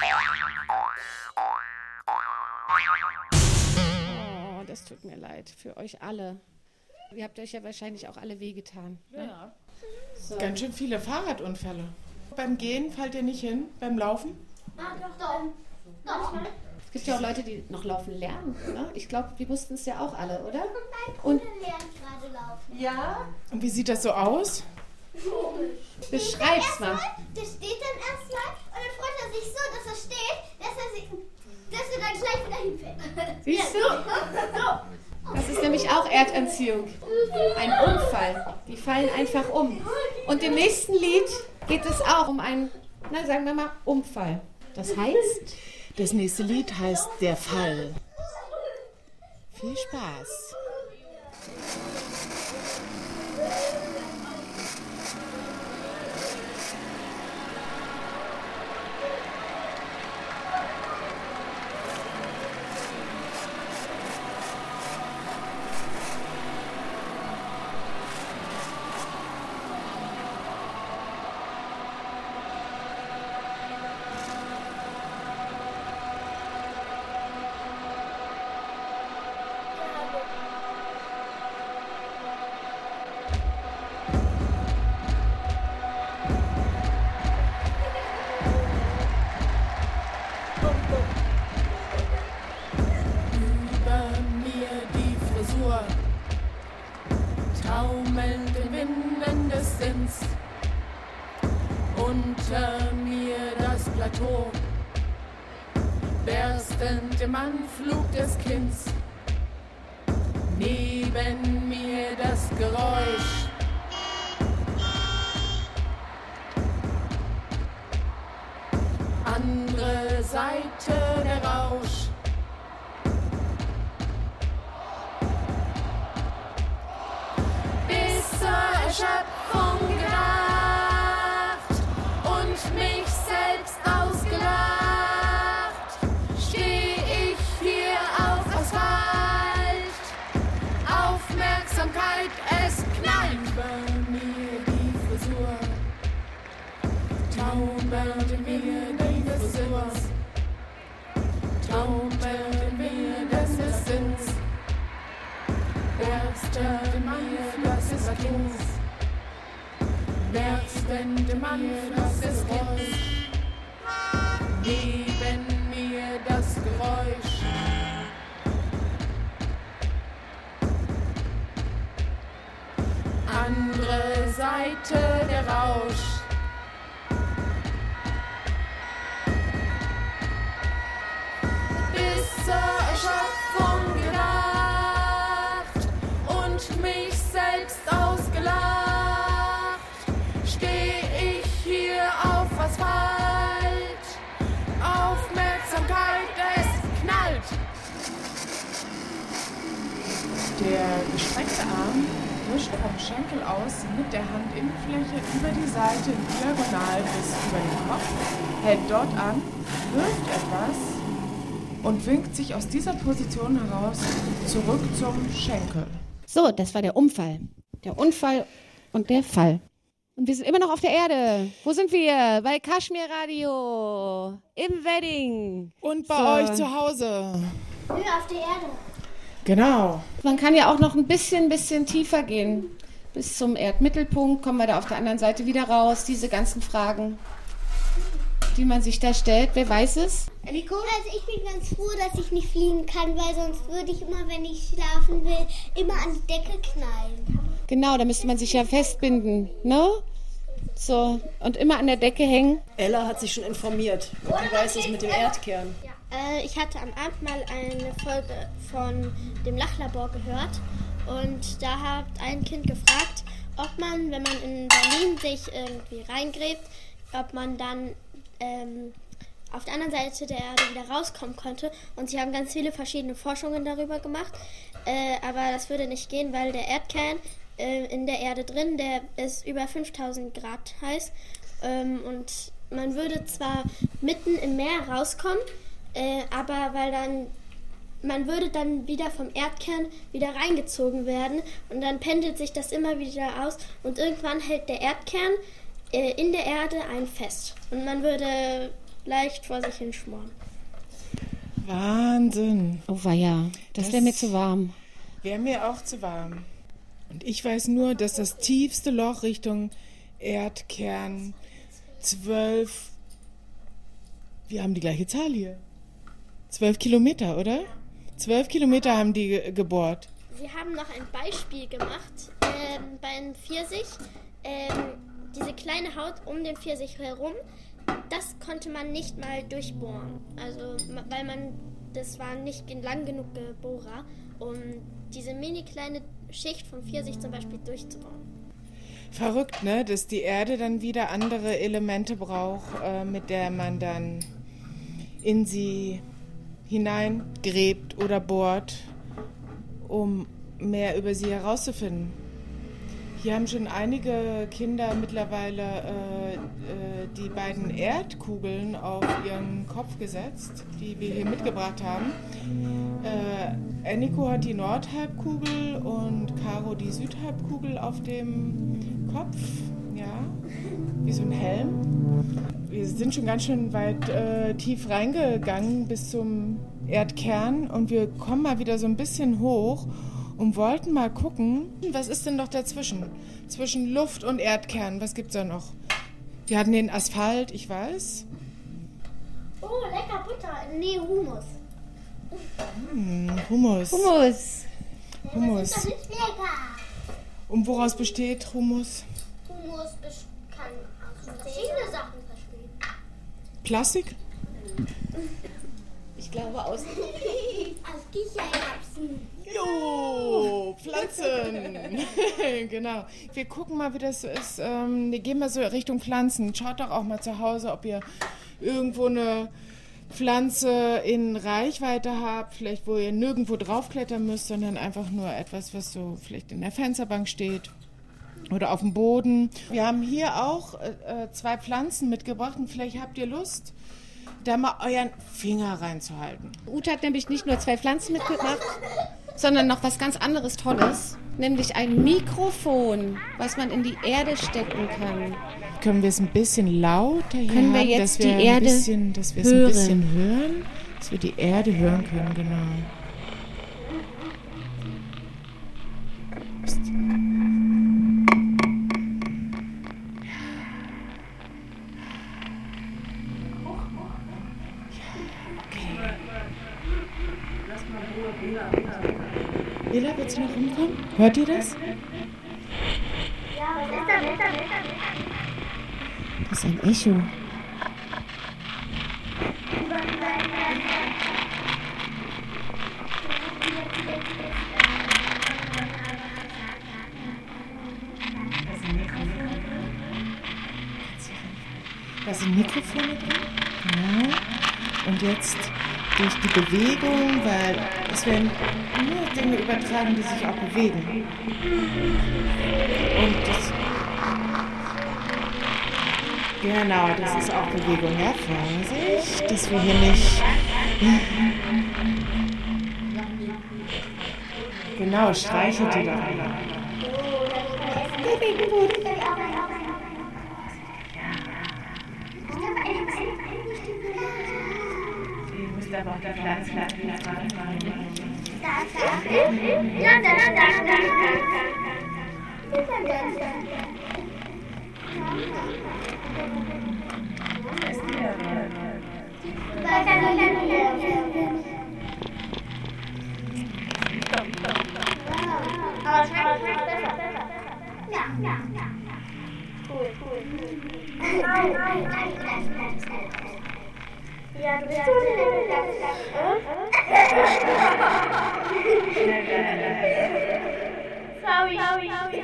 Oh, das tut mir leid. Für euch alle. Ihr habt euch ja wahrscheinlich auch alle wehgetan. Ne?
Ja.
So.
Ganz schön viele Fahrradunfälle. Beim Gehen fallt ihr nicht hin? Beim Laufen?
Ah, doch, doch. Doch.
Es gibt ja auch Leute, die noch laufen lernen. Ne? Ich glaube, die mussten es ja auch alle, oder?
Mein
Und
Bruder lernt gerade laufen.
ja?
Und wie sieht das so aus?
Beschreib's mal.
Der steht dann erstmal und dann freut er sich so, dass er steht, dass er, sich, dass er dann gleich wieder hinfällt.
Siehst du?
So.
Das ist nämlich auch Erdanziehung. Ein Unfall. Die fallen einfach um. Und im nächsten Lied geht es auch um einen, na sagen wir mal, Unfall. Das heißt?
Das nächste Lied heißt Der Fall. Viel Spaß.
Über mir die Frisur, taumelnd im Winden des Sinns. Unter mir das Plateau, berstend im Anflug des Kinds. Neben mir das Geräusch, andere Seite der Rausch. Bis zur Erschöpfung gedacht und mich selbst ausgelacht, steh ich hier auf Asphalt. Aufmerksamkeit, es knallt. Über mir die Frisur, taumelt in mir die Frisur, taumelt in mir des Sinns. Berstend im Anflug des Kindes, berstend im Anflug des Kindes, neben mir das Geräusch. Andere Seite der Rausch,
Der gestreckte Arm wischt vom Schenkel aus mit der Handinnenfläche über die Seite diagonal bis über den Kopf, hält dort an, wirft etwas und winkt sich aus dieser Position heraus zurück zum Schenkel.
So, das war der Unfall. Der Unfall und der Fall. Und wir sind immer noch auf der Erde. Wo sind wir? Bei Kaschmir Radio. Im Wedding.
Und bei
so.
euch zu Hause.
Nö, auf der Erde.
Genau.
Man kann ja auch noch ein bisschen, bisschen tiefer gehen. Bis zum Erdmittelpunkt kommen wir da auf der anderen Seite wieder raus. Diese ganzen Fragen, die man sich da stellt. Wer weiß es?
Nico? Also ich bin ganz froh, dass ich nicht fliegen kann, weil sonst würde ich immer, wenn ich schlafen will, immer an die Decke knallen.
Genau, da müsste man sich ja festbinden, ne? So, und immer an der Decke hängen.
Ella hat sich schon informiert. Die weiß es mit dem Erdkern.
Ja. Äh, ich hatte am Abend mal eine Folge von dem Lachlabor gehört und da hat ein Kind gefragt, ob man, wenn man in Berlin sich irgendwie reingräbt, ob man dann ähm, auf der anderen Seite der Erde wieder rauskommen konnte. Und sie haben ganz viele verschiedene Forschungen darüber gemacht, äh, aber das würde nicht gehen, weil der Erdkern äh, in der Erde drin, der ist über fünftausend Grad heiß ähm, und man würde zwar mitten im Meer rauskommen, Äh, aber weil dann, man würde dann wieder vom Erdkern wieder reingezogen werden und dann pendelt sich das immer wieder aus und irgendwann hält der Erdkern äh, in der Erde einen fest und man würde leicht vor sich hin schmoren.
Wahnsinn.
Oh weia, das, das wäre mir zu warm.
Wäre mir auch zu warm. Und ich weiß nur, dass das tiefste Loch Richtung Erdkern zwölf, wir haben die gleiche Zahl hier. Zwölf Kilometer, oder? Zwölf Kilometer haben die ge- gebohrt.
Sie haben noch ein Beispiel gemacht ähm, beim Pfirsich. Ähm, diese kleine Haut um den Pfirsich herum, das konnte man nicht mal durchbohren. Also, weil man, das war nicht lang genug Bohrer, um diese mini kleine Schicht vom Pfirsich zum Beispiel durchzubohren.
Verrückt, ne? Dass die Erde dann wieder andere Elemente braucht, äh, mit der man dann in sie hineingräbt oder bohrt, um mehr über sie herauszufinden. Hier haben schon einige Kinder mittlerweile äh, äh, die beiden Erdkugeln auf ihren Kopf gesetzt, die wir hier mitgebracht haben. Äh, Eniko hat die Nordhalbkugel und Caro die Südhalbkugel auf dem Kopf, ja, wie so ein Helm. Wir sind schon ganz schön weit äh, tief reingegangen bis zum Erdkern und wir kommen mal wieder so ein bisschen hoch und wollten mal gucken, was ist denn noch dazwischen? Zwischen Luft und Erdkern, was gibt's da noch? Wir hatten den Asphalt, ich weiß.
Oh, lecker Butter. Nee, Humus.
Hm, Humus.
Humus.
Humus.
Das ist doch nicht lecker.
Und woraus besteht Humus?
Humus ist, kann aus verschiedene Sachen bestehen.
Plastik?
Ich glaube aus...
Aus Kichererbsen.
Jo, Pflanzen. Genau. Wir gucken mal, wie das so ist. Ähm, wir gehen mal so Richtung Pflanzen. Schaut doch auch mal zu Hause, ob ihr irgendwo eine Pflanze in Reichweite habt, vielleicht wo ihr nirgendwo draufklettern müsst, sondern einfach nur etwas, was so vielleicht in der Fensterbank steht oder auf dem Boden. Wir haben hier auch äh, zwei Pflanzen mitgebracht und vielleicht habt ihr Lust, da mal euren Finger reinzuhalten.
Ute hat nämlich nicht nur zwei Pflanzen mitgebracht, sondern noch was ganz anderes Tolles, nämlich ein Mikrofon, was man in die Erde stecken kann.
Können wir es ein bisschen lauter hier
können wir
haben,
jetzt
dass wir
die Erde
ein bisschen, dass wir es
hören.
ein bisschen hören, dass wir die Erde hören können, genau. Psst. Ela, willst du noch rumkommen? Hört ihr das?
Ja, was ist da, was ist da, was ist da?
Das ist ein Echo.
Da sind Mikrofone drin. Genau. Und jetzt
durch die Bewegung, weil es werden nur Dinge übertragen, die sich auch bewegen. Und das, genau, das ist auch Bewegung. Ja, Vorsicht, dass wir hier nicht... Genau, streichelt die doch alle. Ihr müsst aber auch der Pflanze machen.
Ja, da, da, da, da, aber schmeckt besser. Ja, ja, ja. Cool, cool, cool. Ja, du bist Sorry, sorry, sorry.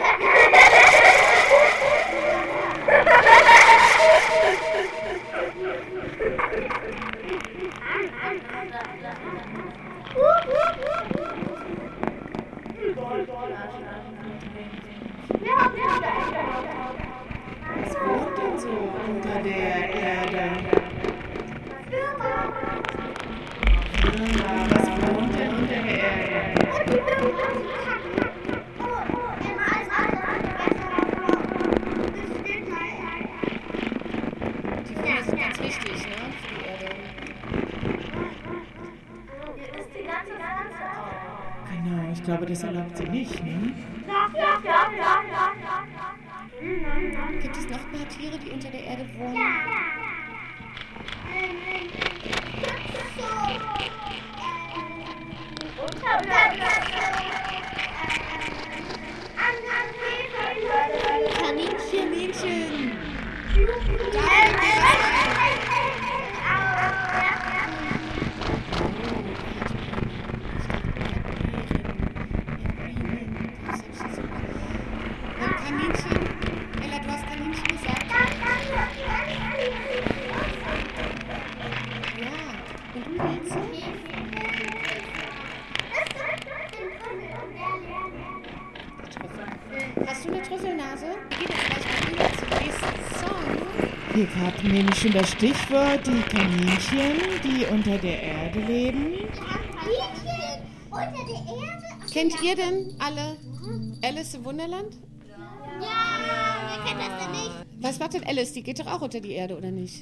Was wohnt denn so unter der Erde? Firma, was wohnt denn unter der Erde?
Die Würmer sind ganz wichtig, ne, für die Erde.
Genau, ich glaube, das erlaubt sie nicht, ne?
Gibt es noch mehr Tiere, die unter der Erde wohnen?
Ja.
Kaninchen, Mädchen. Kaninchen. Ella, du hast Kaninchen gesagt? Ja. Und Pilze? Hast du eine Trüffelnase? Wir gehen jetzt gleich mal rüber zum nächsten Song.
Hier gab nämlich schon das Stichwort, die Kaninchen, die unter der Erde leben.
Kaninchen unter der Erde?
Kennt ihr denn alle Alice im Wunderland?
Ja, wer kennt das denn nicht?
Was macht denn Alice? Die geht doch auch unter die Erde, oder nicht?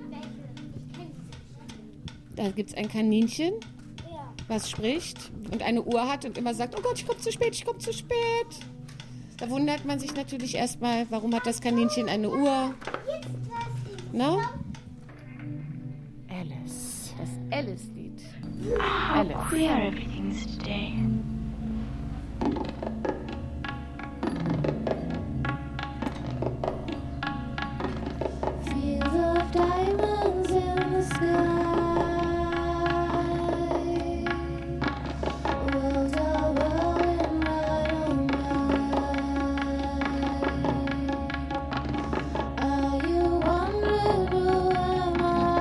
Da gibt es ein Kaninchen, was spricht und eine Uhr hat und immer sagt, oh Gott, ich komme zu spät, ich komme zu spät. Da wundert man sich natürlich erstmal, warum hat das Kaninchen eine Uhr? No?
Alice.
Das Alice-Lied.
How queer everything is today.
Fields of diamonds in the sky. Worlds are whirling right on by. Are you wondering who am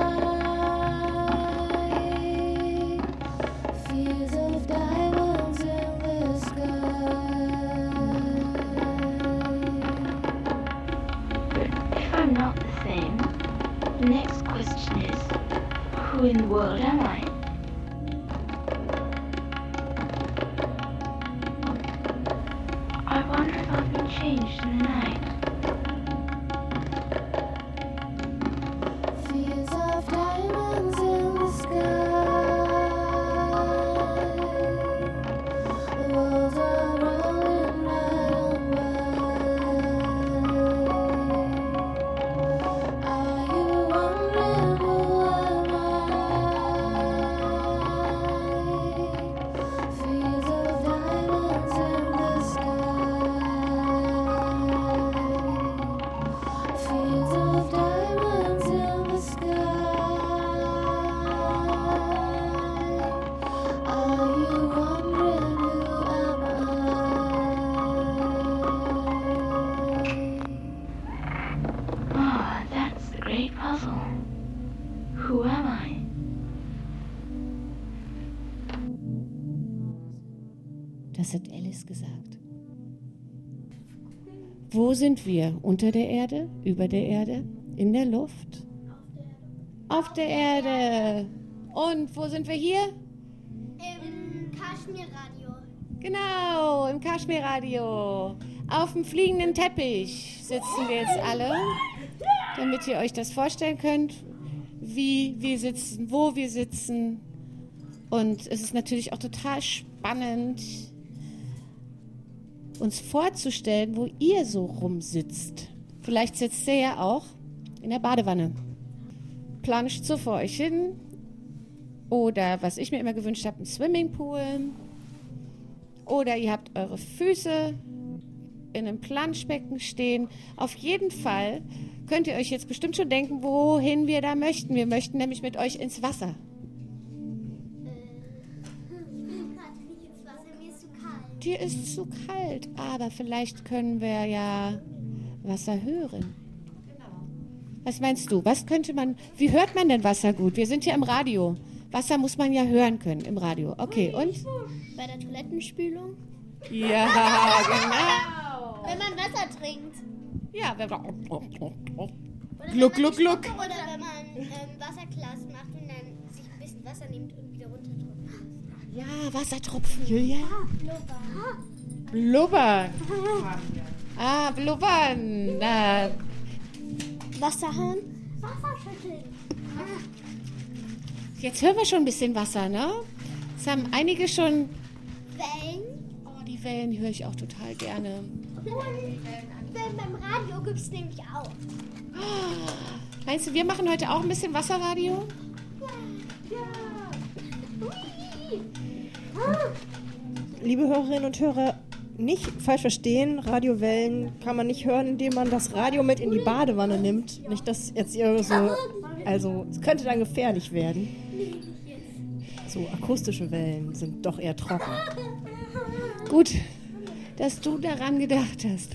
I? Fields of diamonds in the sky.
But if I'm not the same, the next question is, who in the world am I? I wonder if I've been changed in the night.
Fields of diamonds in the sky. Worlds are rolling right on by. Are you wondering who am I? Fields of diamonds in the sky.
Das hat Alice gesagt. Wo sind wir? Unter der Erde? Über der Erde? In der Luft? Auf der Erde. Und wo sind wir hier?
Im Kaschmirradio.
Genau, im Kaschmirradio. Auf dem fliegenden Teppich sitzen wir jetzt alle, damit ihr euch das vorstellen könnt, wie wir sitzen, wo wir sitzen. Und es ist natürlich auch total spannend, uns vorzustellen, wo ihr so rumsitzt. Vielleicht sitzt ihr ja auch in der Badewanne. Planscht so vor euch hin. Oder, was ich mir immer gewünscht habe, ein Swimmingpool. Oder ihr habt eure Füße in einem Planschbecken stehen. Auf jeden Fall könnt ihr euch jetzt bestimmt schon denken, wohin wir da möchten. Wir möchten nämlich mit euch ins Wasser. Dir ist zu kalt, aber vielleicht können wir ja Wasser hören. Was meinst du? Was könnte man, wie hört man denn Wasser gut? Wir sind hier im Radio. Wasser muss man ja hören können im Radio. Okay, und?
Bei der Toilettenspülung?
Ja, genau.
Wenn man Wasser trinkt.
Ja, wenn man...
Oder
Gluck,
wenn man
gluck, gluck.
Oder wenn man ähm, Wasserglas macht und dann sich ein bisschen Wasser nimmt und wieder runtertropft.
Ja, Wassertropfen, Julia.
Blubber.
Blubbern. Ah, blubbern. Na.
Wasserhahn. Wasserschütteln.
Jetzt hören wir schon ein bisschen Wasser, ne? Es haben einige schon...
Wellen.
Oh, die Wellen, die höre ich auch total gerne.
Und Wellen beim Radio gibt es nämlich auch.
Oh, meinst du, wir machen heute auch ein bisschen Wasserradio?
Ja.
Liebe Hörerinnen und Hörer, nicht falsch verstehen, Radiowellen kann man nicht hören, indem man das Radio mit in die Badewanne nimmt. Nicht, dass jetzt ihr so... Also, es könnte dann gefährlich werden. So, akustische Wellen sind doch eher trocken.
Gut, dass du daran gedacht hast.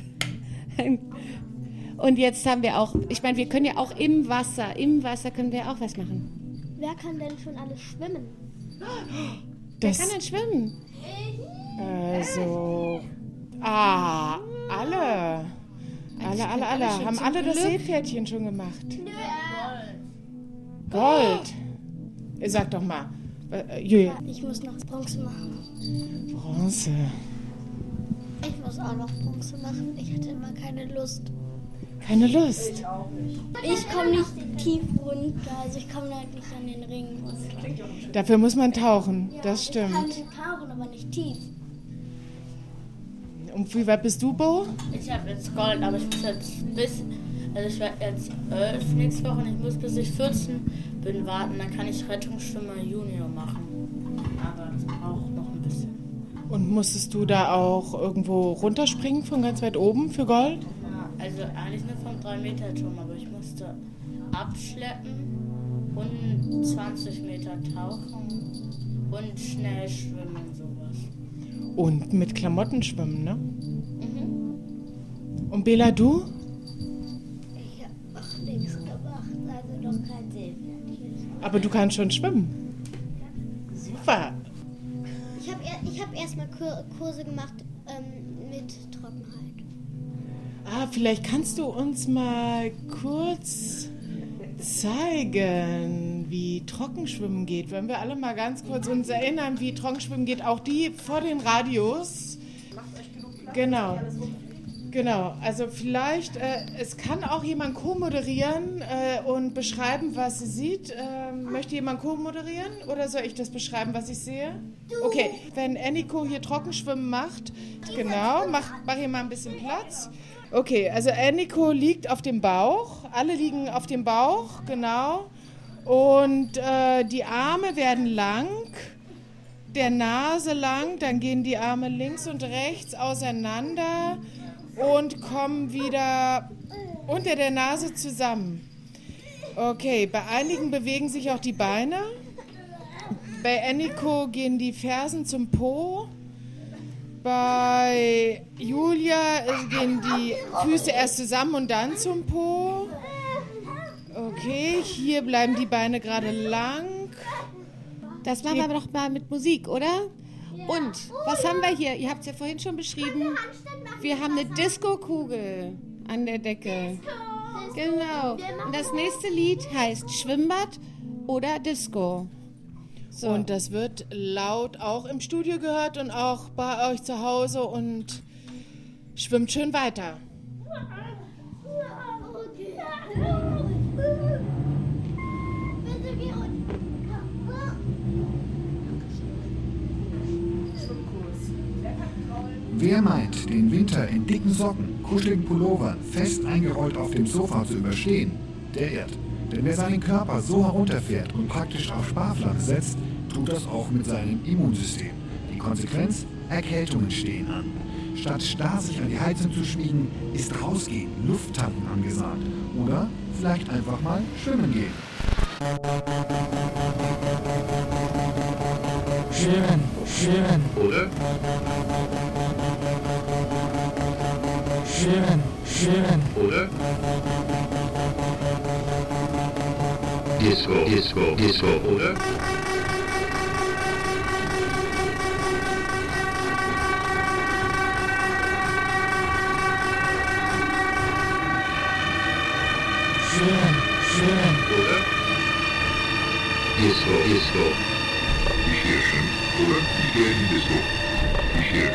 Und jetzt haben wir auch, ich meine, wir können ja auch im Wasser, im Wasser können wir auch was machen.
Wer kann denn schon alles schwimmen?
Wer kann denn schwimmen?
Also, ah, alle. Alle, alle, alle. Haben alle das Seepferdchen schon gemacht? Gold. Sag doch mal. Äh, Julia.
Ich muss noch Bronze machen.
Bronze.
Ich muss auch noch Bronze machen. Ich hatte immer keine Lust.
Keine Lust?
Ich auch nicht. Ich komme nicht tief runter. Also ich komme halt nicht an den Ring runter.
Dafür muss man tauchen.
Ja,
das stimmt.
Ich kann tauchen, aber nicht tief.
Und wie weit bist du, Bo?
Ich habe jetzt Gold, aber ich muss jetzt bis... Also ich werde jetzt elf nächste Woche und ich muss bis ich vierzehn bin warten. Dann kann ich Rettungsschwimmer Junior machen. Aber das braucht noch ein bisschen.
Und musstest du da auch irgendwo runterspringen von ganz weit oben für Gold?
Ja, also eigentlich nur vom drei Meter Turm, aber ich musste abschleppen und zwanzig Meter tauchen und schnell schwimmen und sowas.
Und mit Klamotten schwimmen, ne? Mhm. Und Bela, du?
Ich habe auch nichts gemacht, also noch kein Seepferdchen.
Aber du kannst schon schwimmen. Super.
Ich habe ich hab erstmal Kurse gemacht ähm, mit Trockenheit.
Ah, vielleicht kannst du uns mal kurz zeigen, wie Trockenschwimmen geht. Wenn wir alle mal ganz kurz uns erinnern, wie Trockenschwimmen geht, auch die vor den Radios.
Macht euch genug Platz.
Genau. Genau, also vielleicht, äh, es kann auch jemand co-moderieren äh, und beschreiben, was sie sieht. Äh, möchte jemand co-moderieren oder soll ich das beschreiben, was ich sehe? Okay, wenn Enniko hier Trockenschwimmen macht, genau, mach, mach hier mal ein bisschen Platz. Okay, also Enniko liegt auf dem Bauch, alle liegen auf dem Bauch, genau. Und äh, die Arme werden lang, der Nase lang, dann gehen die Arme links und rechts auseinander und kommen wieder unter der Nase zusammen. Okay, bei einigen bewegen sich auch die Beine. Bei Enniko gehen die Fersen zum Po. Bei Julia gehen die Füße erst zusammen und dann zum Po. Okay, hier bleiben die Beine gerade lang.
Das machen wir aber doch mal mit Musik, oder? Und, was haben wir hier? Ihr habt es ja vorhin schon beschrieben. Wir haben eine Disco-Kugel an der Decke. Genau. Und das nächste Lied heißt Schwimmbad oder Disco.
So. Und das wird laut auch im Studio gehört und auch bei euch zu Hause und schwimmt schön weiter.
Wer meint, den Winter in dicken Socken, kuscheligen Pullovern, fest eingerollt auf dem Sofa zu überstehen, der irrt. Denn wer seinen Körper so herunterfährt und praktisch auf Sparflamme setzt, tut das auch mit seinem Immunsystem. Die Konsequenz? Erkältungen stehen an. Statt starr sich an die Heizung zu schmiegen, ist rausgehen, Luft tanken angesagt. Oder vielleicht einfach mal schwimmen gehen.
Schwimmen, schwimmen.
Oder?
Schwimmen, schwimmen.
Oder? Disco, Disco, Disco, oder?
Schwimmen, schwimmen.
Oder? Disco, Disco. Ich gehe schon, oder? Ich gehe in Disco. Ich gehe.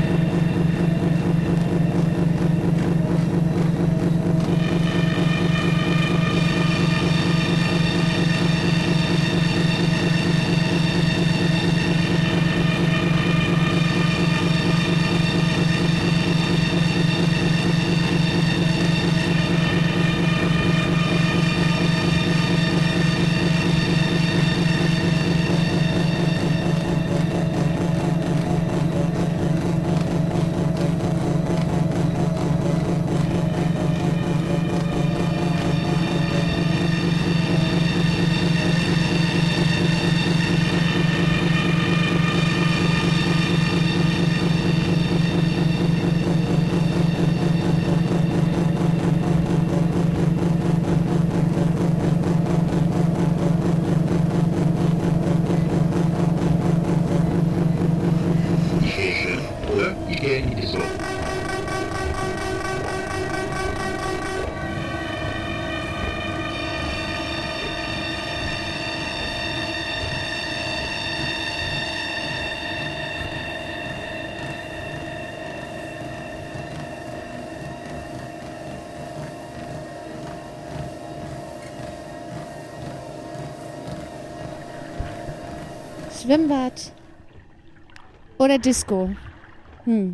Schwimmbad oder Disco? Hm.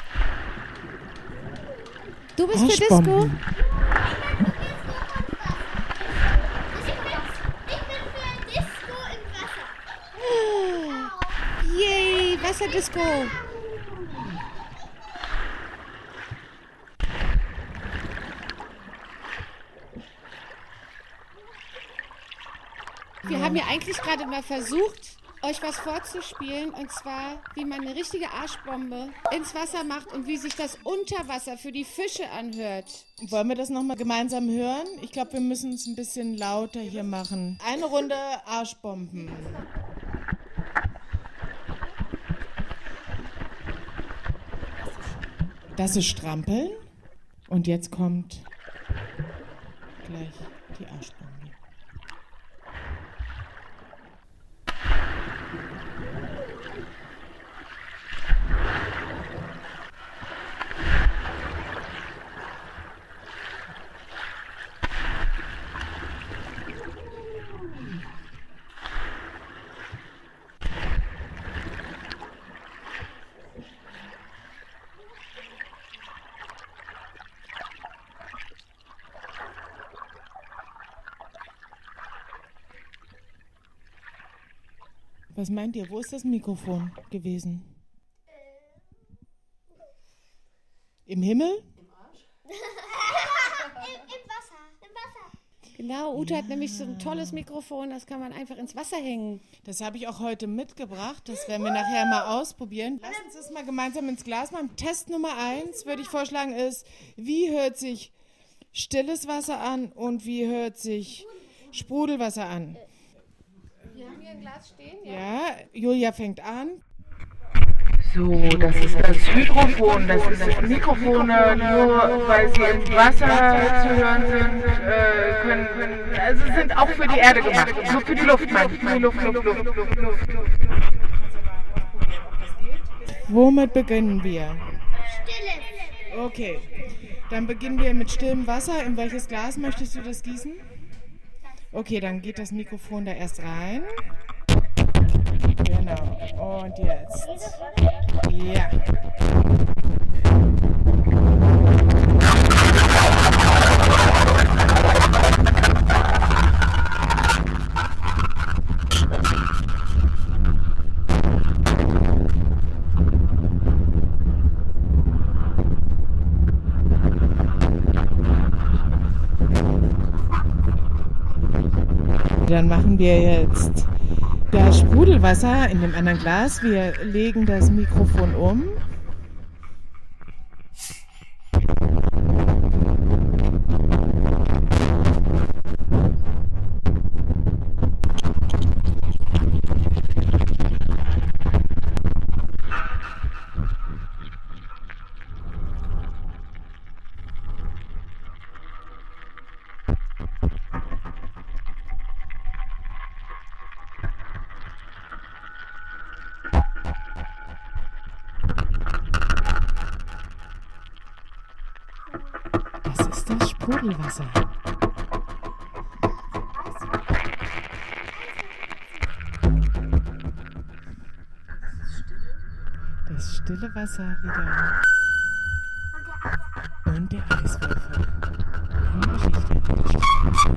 Du bist für Disco? Yay, Wasserdisco. Wir haben ja eigentlich gerade mal versucht, euch was vorzuspielen, und zwar, wie man eine richtige Arschbombe ins Wasser macht und wie sich das Unterwasser für die Fische anhört.
Wollen wir das nochmal gemeinsam hören? Ich glaube, wir müssen es ein bisschen lauter hier machen. Eine Runde Arschbomben. Das ist Strampeln. Und jetzt kommt gleich die Arschbombe. Was meint ihr? Wo ist das Mikrofon gewesen? Im Himmel?
Im Arsch? Im, Im Wasser. Im Wasser.
Genau, Ute ja. hat nämlich so ein tolles Mikrofon, das kann man einfach ins Wasser hängen.
Das habe ich auch heute mitgebracht, das werden wir nachher mal ausprobieren. Lass uns das mal gemeinsam ins Glas machen. Test Nummer eins, würde ich vorschlagen, ist, wie hört sich stilles Wasser an und wie hört sich Sprudelwasser an?
Wir haben hier ein Glas stehen,
ja? Ja, Julia fängt an. So, das ist das Hydrophon, das ist Mikrofone, nur weil sie im Wasser zu hören sind, äh, können, also sind auch für die Erde gemacht, nur für die Luft, meine ich, für die Luft, Luft, Luft, Luft, Luft. Womit beginnen wir? Stille. Okay, dann beginnen wir mit stillem Wasser. In welches Glas möchtest du das gießen? Okay, dann geht das Mikrofon da erst rein. Genau, und jetzt. Ja. Dann machen wir jetzt das Sprudelwasser in dem anderen Glas. Wir legen das Mikrofon um. Das ist das Sprudelwasser. Das stille Wasser wieder. Und der Eiswürfel. Eine Geschichte mit der Stille.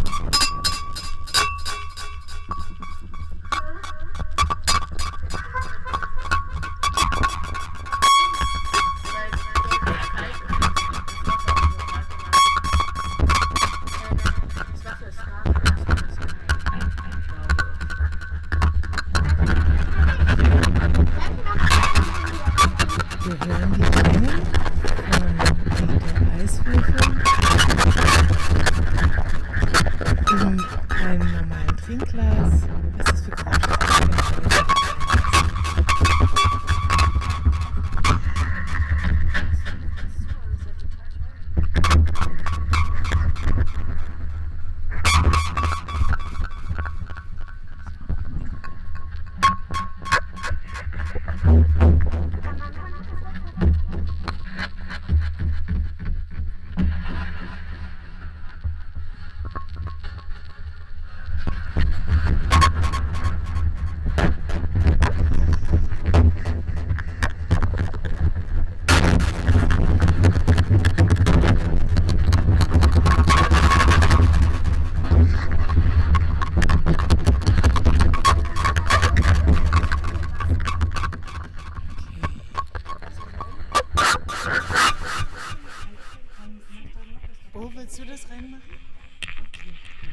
Wo willst du das reinmachen? Okay.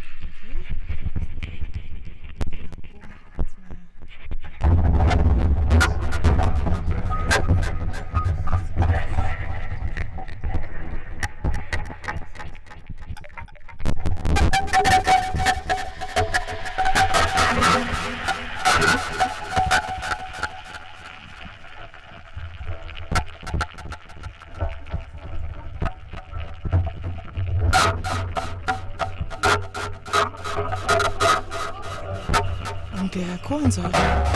Und der Kohlensäure.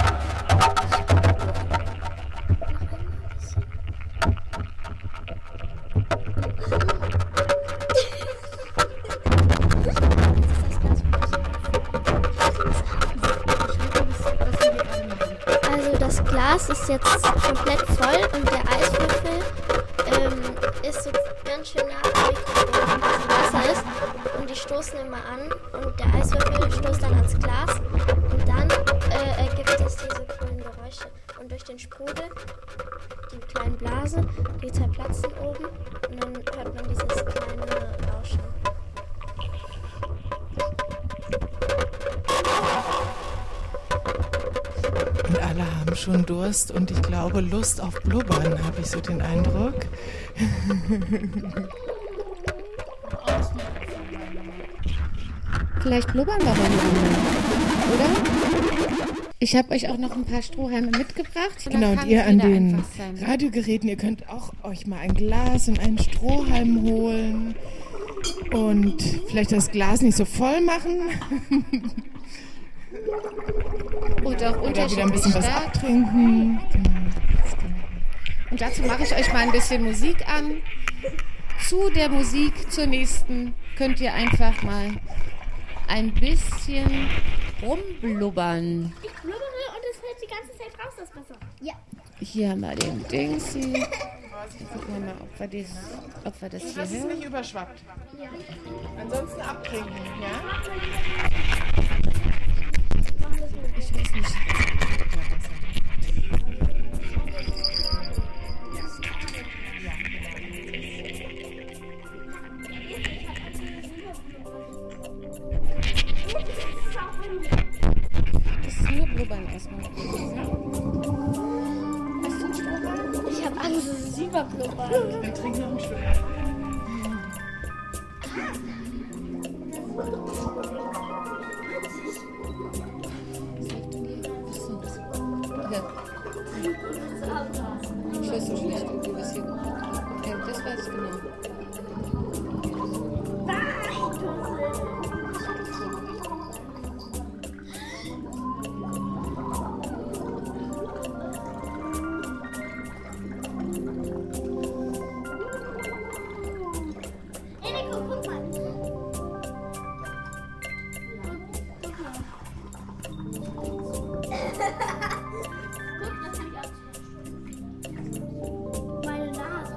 Also das Glas ist jetzt komplett voll und der Eiswürfel ähm, ist so ganz schön nah am Mikrofon, wo das Wasser ist. Und die stoßen immer an und der Eiswürfel stoßt dann ans Glas und dann äh, ergibt es diese coolen Geräusche. Und durch den Sprudel, die kleinen Blase, die zerplatzen oben und dann hört man dieses kleine Rauschen.
Und alle haben schon Durst und ich glaube Lust auf Blubbern, habe ich so den Eindruck.
Vielleicht blubbern wir beim anderen, oder? Ich habe euch auch noch ein paar Strohhalme mitgebracht.
Genau, und ihr an den Radiogeräten, ihr könnt auch euch mal ein Glas und einen Strohhalm holen und vielleicht das Glas nicht so voll machen.
Und auch
oder wieder ein bisschen was
stark
abtrinken. Genau.
Und dazu mache ich euch mal ein bisschen Musik an. Zu der Musik, zur nächsten, könnt ihr einfach mal ein bisschen rumblubbern.
Ich blubbere und es fällt die ganze Zeit raus, das Wasser. Ja.
Hier haben wir den Dingsy. Gucken wir mal, ob wir, dies, ob wir das hier
Dass es
hören.
nicht überschwappt. Ja. Ansonsten abtrinken, ja?
Ich weiß nicht. Das ist nur Blubbern erstmal. Hast du einen Strohhalm?
Ich habe Angst, dass es überblubbert.
Dann trink noch einen Schluck.
Ich weiß so schlecht, wie das hier. Okay, das weiß ich genau.
Meine Nase.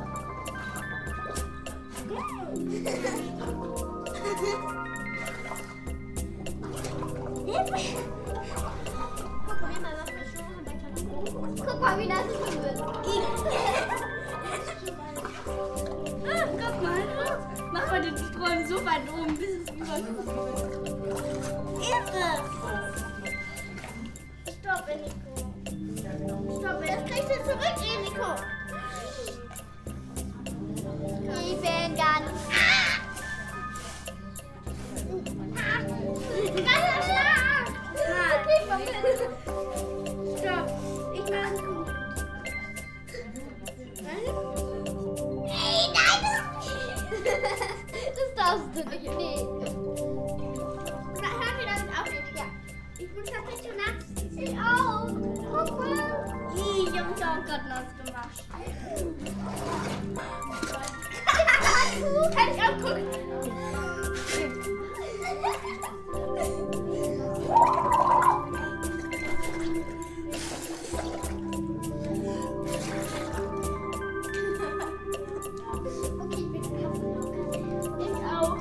Guck mal, wie das ist wird. Guck mal. Mach mal den Strom so weit oben, bis es überflüssig wird. Irre. Stopp, Eniko. Stopp, das kriegst du zurück, Eniko. Ich bin ganz... Ganz klar. Stopp, ich mach's gut. Hey, nein! Das darfst du nicht, nee. Na, hör mir damit auf jetzt, ja. Ich bin tatsächlich schon nass. Ich auch. Guck mal. Ih, ich hab mich auch gerade nass gemacht. Kann ich auch gucken? Okay, ich bin kaputt. Ich auch.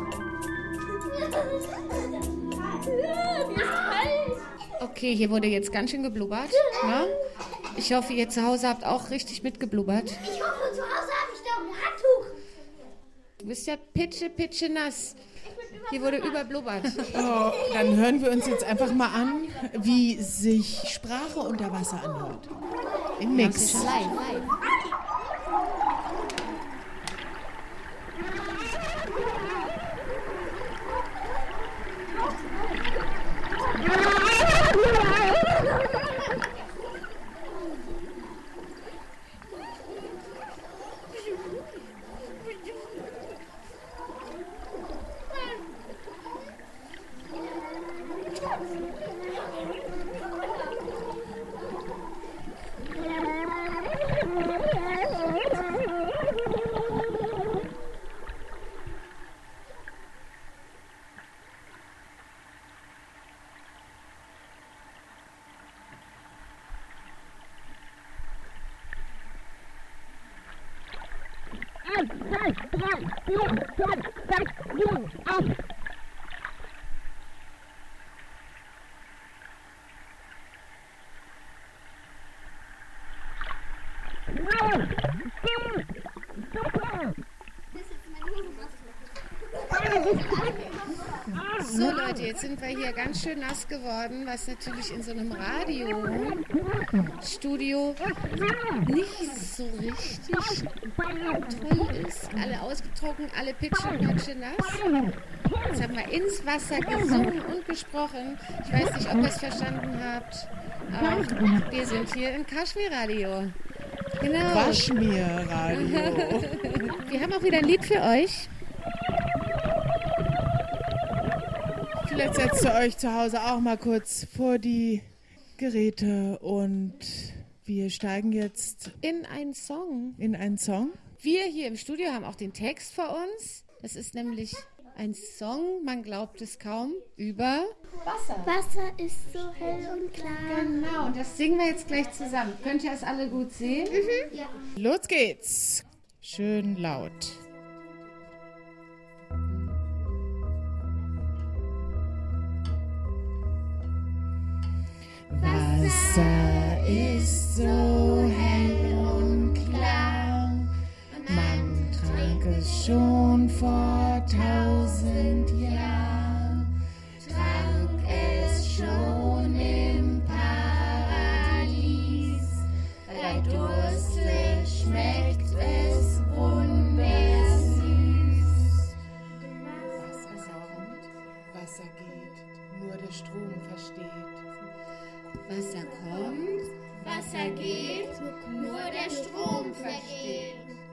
Mir ist kalt.
Okay, hier wurde jetzt ganz schön geblubbert. Ne? Ich hoffe, ihr zu Hause habt auch richtig mitgeblubbert.
Ich hoffe, zu Hause habe ich doch ein Handtuch.
Du bist ja pitsche, pitsche nass. Hier wurde überblubbert.
Oh, dann hören wir uns jetzt einfach mal an, wie sich Sprache unter Wasser anhört. Im Mix.
Ja, live, live. So Leute, jetzt sind wir hier ganz schön nass geworden, was natürlich in so einem Radiostudio nicht so richtig toll ist. Alle ausgetrocknet, alle pitschen, pitschen nass. Jetzt haben wir ins Wasser gesungen und gesprochen. Ich weiß nicht, ob ihr es verstanden habt. Aber wir sind hier im Kaschmir-Radio. Genau.
Kaschmir-Radio.
Wir haben auch wieder ein Lied für euch.
Vielleicht setzt ihr euch zu Hause auch mal kurz vor die Geräte und wir steigen jetzt
in einen Song.
In einen Song.
Wir hier im Studio haben auch den Text vor uns. Das ist nämlich ein Song, man glaubt es kaum, über
Wasser. Wasser ist so hell und klar.
Genau, und das singen wir jetzt gleich zusammen. Könnt ihr das alle gut sehen?
Mhm. Ja.
Los geht's. Schön laut. Wasser ist so hell und klar. Man trank es schon vor tausend Jahren. Trank es schon im Paradies. Bei Durste schmeckt es wundersüß. Wasser kommt, Wasser geht, nur der Strom versteht.
Wasser kommt,
Wasser geht, nur der Strom vergeht.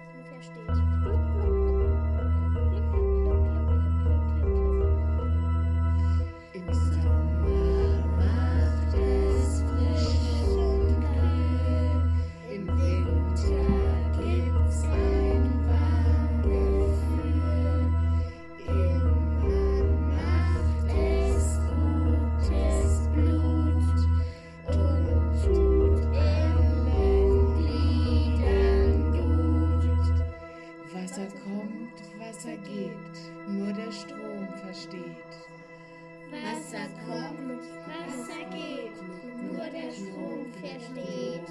Im Sommer macht es frisch und kühl, im Winter gibt's ein Warmgefühl, immer macht es gutes Blut und tut allen Gliedern gut. Wasser kommt, Wasser geht, nur der Strom versteht.
Wasser kommt, Wasser geht, nur der Strom versteht.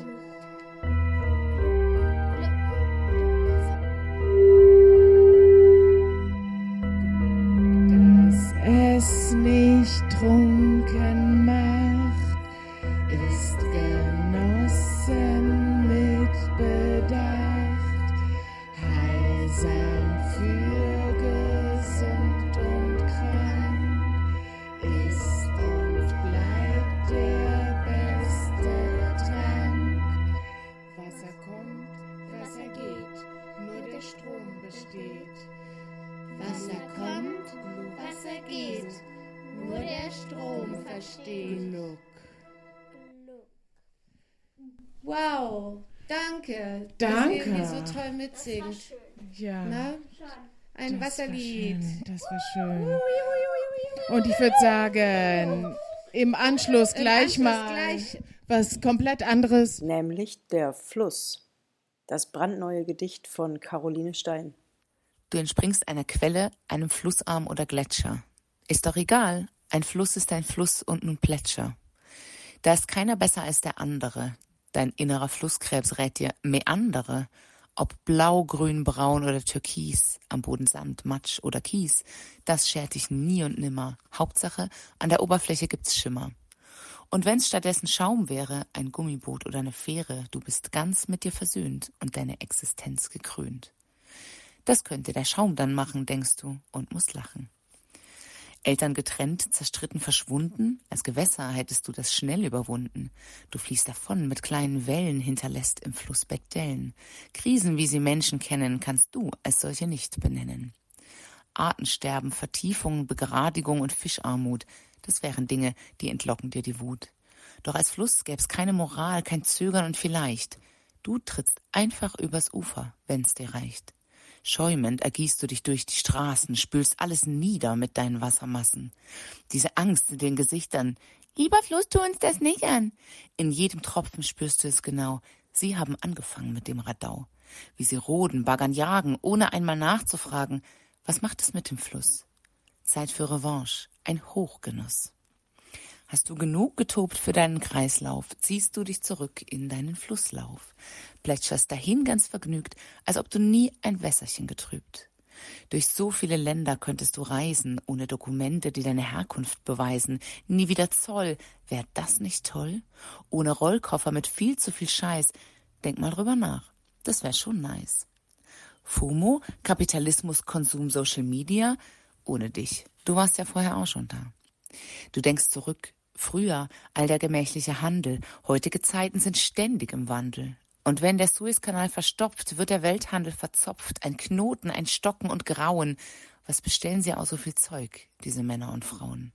Dass es nicht trunken macht, ist genossen mit Bedacht. Heilsam für gesund und krank ist und bleibt der beste Trank. Wasser kommt, Wasser geht, nur der Strom besteht.
Wasser kommt, Wasser geht, nur der Strom versteht.
Gluck.
Wow, danke.
Danke.
Dass ihr hier so toll mitsingt.
Ja.
Na? Ein
Das
Wasserlied.
War schön, das war schön. Und ich würde sagen, im Anschluss
Im
gleich
Anschluss
mal
gleich.
was komplett anderes.
Nämlich der Fluss. Das brandneue Gedicht von Caroline Stein.
Du entspringst einer Quelle, einem Flussarm oder Gletscher. Ist doch egal, ein Fluss ist ein Fluss und nun plätscher. Da ist keiner besser als der andere. Dein innerer Flusskrebs rät dir meandere. Ob blau, grün, braun oder türkis, am Boden Sand, Matsch oder Kies, das schert dich nie und nimmer. Hauptsache, an der Oberfläche gibt's Schimmer. Und wenn's stattdessen Schaum wäre, ein Gummiboot oder eine Fähre, du bist ganz mit dir versöhnt und deine Existenz gekrönt. Das könnte der Schaum dann machen, denkst du, und musst lachen. Eltern getrennt, zerstritten, verschwunden, als Gewässer hättest du das schnell überwunden. Du fließt davon mit kleinen Wellen, hinterlässt im Flussbett Dellen. Krisen, wie sie Menschen kennen, kannst du als solche nicht benennen. Artensterben, Vertiefung, Begradigung und Fischarmut, das wären Dinge, die entlocken dir die Wut. Doch als Fluss gäb's keine Moral, kein Zögern und vielleicht. Du trittst einfach übers Ufer, wenn's dir reicht. Schäumend ergießt du dich durch die Straßen, spülst alles nieder mit deinen Wassermassen. Diese Angst in den Gesichtern, lieber Fluss, tu uns das nicht an. In jedem Tropfen spürst du es genau, sie haben angefangen mit dem Radau. Wie sie roden, baggern, jagen, ohne einmal nachzufragen, was macht es mit dem Fluss? Zeit für Revanche, ein Hochgenuss. Hast du genug getobt für deinen Kreislauf, ziehst du dich zurück in deinen Flusslauf, plätscherst dahin ganz vergnügt, als ob du nie ein Wässerchen getrübt. Durch so viele Länder könntest du reisen, ohne Dokumente, die deine Herkunft beweisen, nie wieder Zoll, wär das nicht toll? Ohne Rollkoffer mit viel zu viel Scheiß, denk mal drüber nach, das wär schon nice. FOMO, Kapitalismus, Konsum, Social Media, ohne dich, du warst ja vorher auch schon da. Du denkst zurück, Früher all der gemächliche Handel, heutige Zeiten sind ständig im Wandel. Und wenn der Suezkanal verstopft, wird der Welthandel verzopft, ein Knoten, ein Stocken und Grauen. Was bestellen sie auch so viel Zeug, diese Männer und Frauen?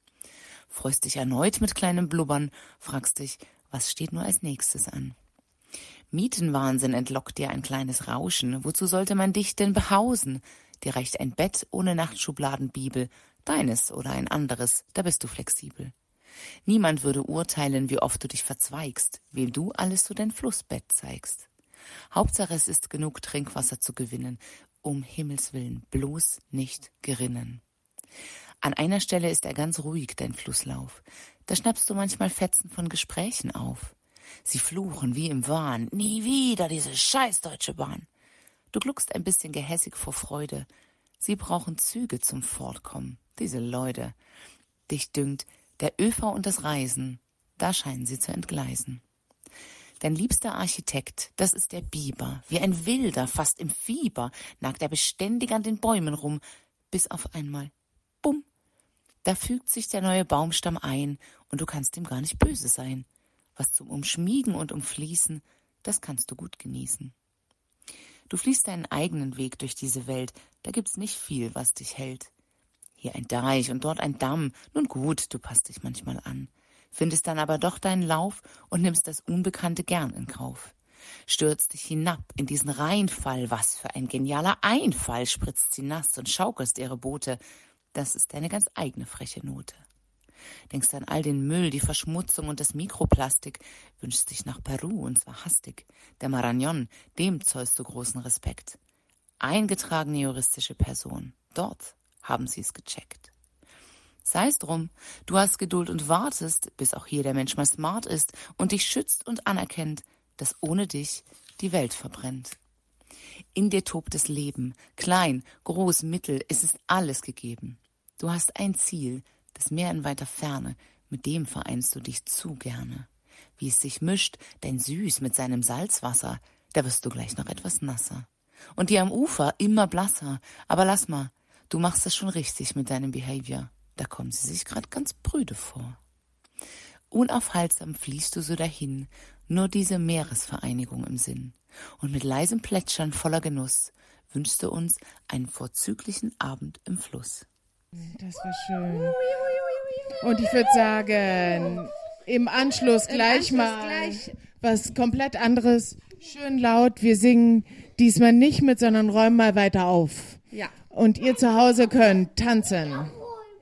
Freust dich erneut mit kleinem Blubbern, fragst dich, was steht nur als nächstes an? Mietenwahnsinn entlockt dir ein kleines Rauschen, wozu sollte man dich denn behausen? Dir reicht ein Bett ohne Nachtschubladenbibel, deines oder ein anderes, da bist du flexibel. Niemand würde urteilen, wie oft du dich verzweigst, wem du alles so dein Flussbett zeigst. Hauptsache es ist genug Trinkwasser zu gewinnen, um Himmels Willen bloß nicht gerinnen. An einer Stelle ist er ganz ruhig, dein Flusslauf. Da schnappst du manchmal Fetzen von Gesprächen auf. Sie fluchen wie im Wahn, nie wieder diese scheiß Deutsche Bahn. Du gluckst ein bisschen gehässig vor Freude. Sie brauchen Züge zum Fortkommen, diese Leute. Dich dünkt, der ÖV und das Reisen, da scheinen sie zu entgleisen. Dein liebster Architekt, das ist der Biber, wie ein Wilder, fast im Fieber, nagt er beständig an den Bäumen rum, bis auf einmal, bumm, da fügt sich der neue Baumstamm ein und du kannst ihm gar nicht böse sein. Was zum Umschmiegen und Umfließen, das kannst du gut genießen. Du fließt deinen eigenen Weg durch diese Welt, da gibt's nicht viel, was dich hält. Hier ein Deich und dort ein Damm, nun gut, du passt dich manchmal an, findest dann aber doch deinen Lauf und nimmst das Unbekannte gern in Kauf. Stürzt dich hinab in diesen Rheinfall, was für ein genialer Einfall, spritzt sie nass und schaukelst ihre Boote, das ist deine ganz eigene freche Note. Denkst an all den Müll, die Verschmutzung und das Mikroplastik, wünschst dich nach Peru und zwar hastig. Der Marañón, dem zollst du großen Respekt. Eingetragene juristische Person, dort haben sie es gecheckt. Sei's drum, du hast Geduld und wartest, bis auch hier der Mensch mal smart ist und dich schützt und anerkennt, dass ohne dich die Welt verbrennt. In dir tobt das Leben, klein, groß, mittel, es ist alles gegeben. Du hast ein Ziel, das Meer in weiter Ferne, mit dem vereinst du dich zu gerne. Wie es sich mischt, dein Süß mit seinem Salzwasser, da wirst du gleich noch etwas nasser. Und die am Ufer immer blasser, aber lass mal, du machst es schon richtig mit deinem Behavior, da kommen sie sich grad ganz prüde vor. Unaufhaltsam fließt du so dahin, nur diese Meeresvereinigung im Sinn. Und mit leisem Plätschern voller Genuss wünschst du uns einen vorzüglichen Abend im Fluss.
Das war schön. Und ich würde sagen, im Anschluss gleich Im Anschluss mal gleich. was komplett anderes. Schön laut, wir singen diesmal nicht mit, sondern räumen mal weiter auf.
Ja.
Und ihr zu Hause könnt tanzen.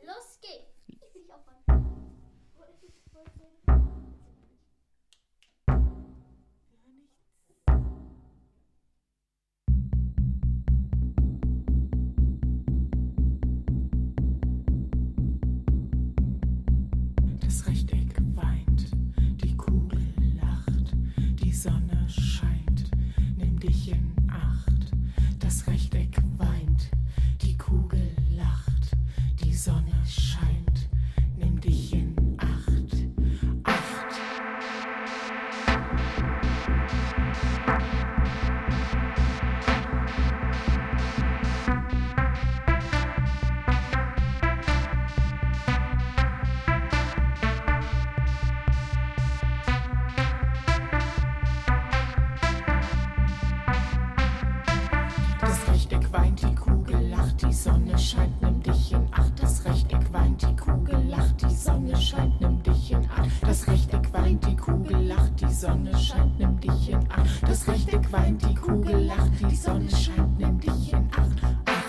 Das Rechteck weint, die Kugel lacht, die Sonne scheint, nimm dich in Acht. Das Rechteck weint, die Kugel lacht, die Sonne scheint, nimm dich in Acht. Acht. Das Rechteck weint, die Kugel lacht, die Sonne scheint, nimm dich in Acht. Das Rechteck weint, die Kugel lacht, die Sonne scheint, nimm dich in Acht. Das Rechteck weint, die Kugel lacht, die Sonne scheint, nimm dich in Acht. Das Rechteck weint, die Kugel lacht, die Sonne scheint, nimm dich in Acht.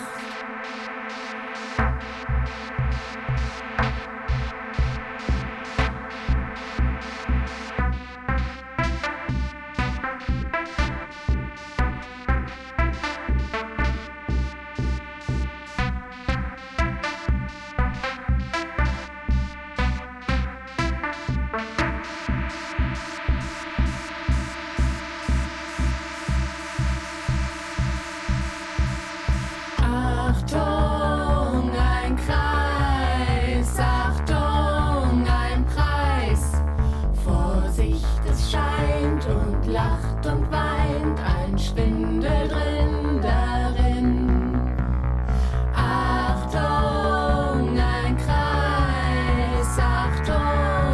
Achtung, ein Kreis, Achtung, ein Preis. Vorsicht, es scheint und lacht und weint, ein Schwindel drin darin. Achtung, ein Kreis, Achtung,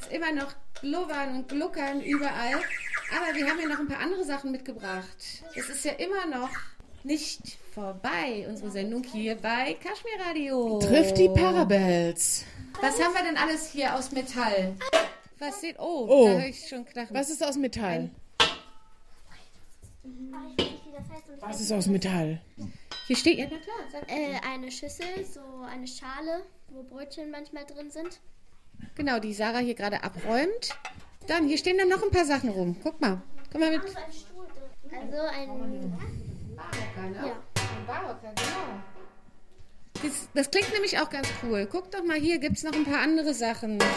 jetzt immer noch blubbern und gluckern überall. Aber wir haben ja noch ein paar andere Sachen mitgebracht. Es ist ja immer noch nicht vorbei, unsere Sendung hier bei Kashmir Radio.
Trifft die Parabels.
Was haben wir denn alles hier aus Metall? Was seht, oh,
Oh.
da höre ich schon Knacken.
Was ist aus Metall? Was ist aus Metall?
Hier steht, ja, na klar. Sag.
Äh, eine Schüssel, so eine Schale, wo Brötchen manchmal drin sind.
Genau, die Sarah hier gerade abräumt. Dann, hier stehen dann noch ein paar Sachen rum. Guck mal. Guck mal mit.
Also ein
Barhocker, ne?
Ja.
Ein Barhocker, genau. Das, das klingt nämlich auch ganz cool. Guck doch mal, hier gibt es noch ein paar andere Sachen. Was,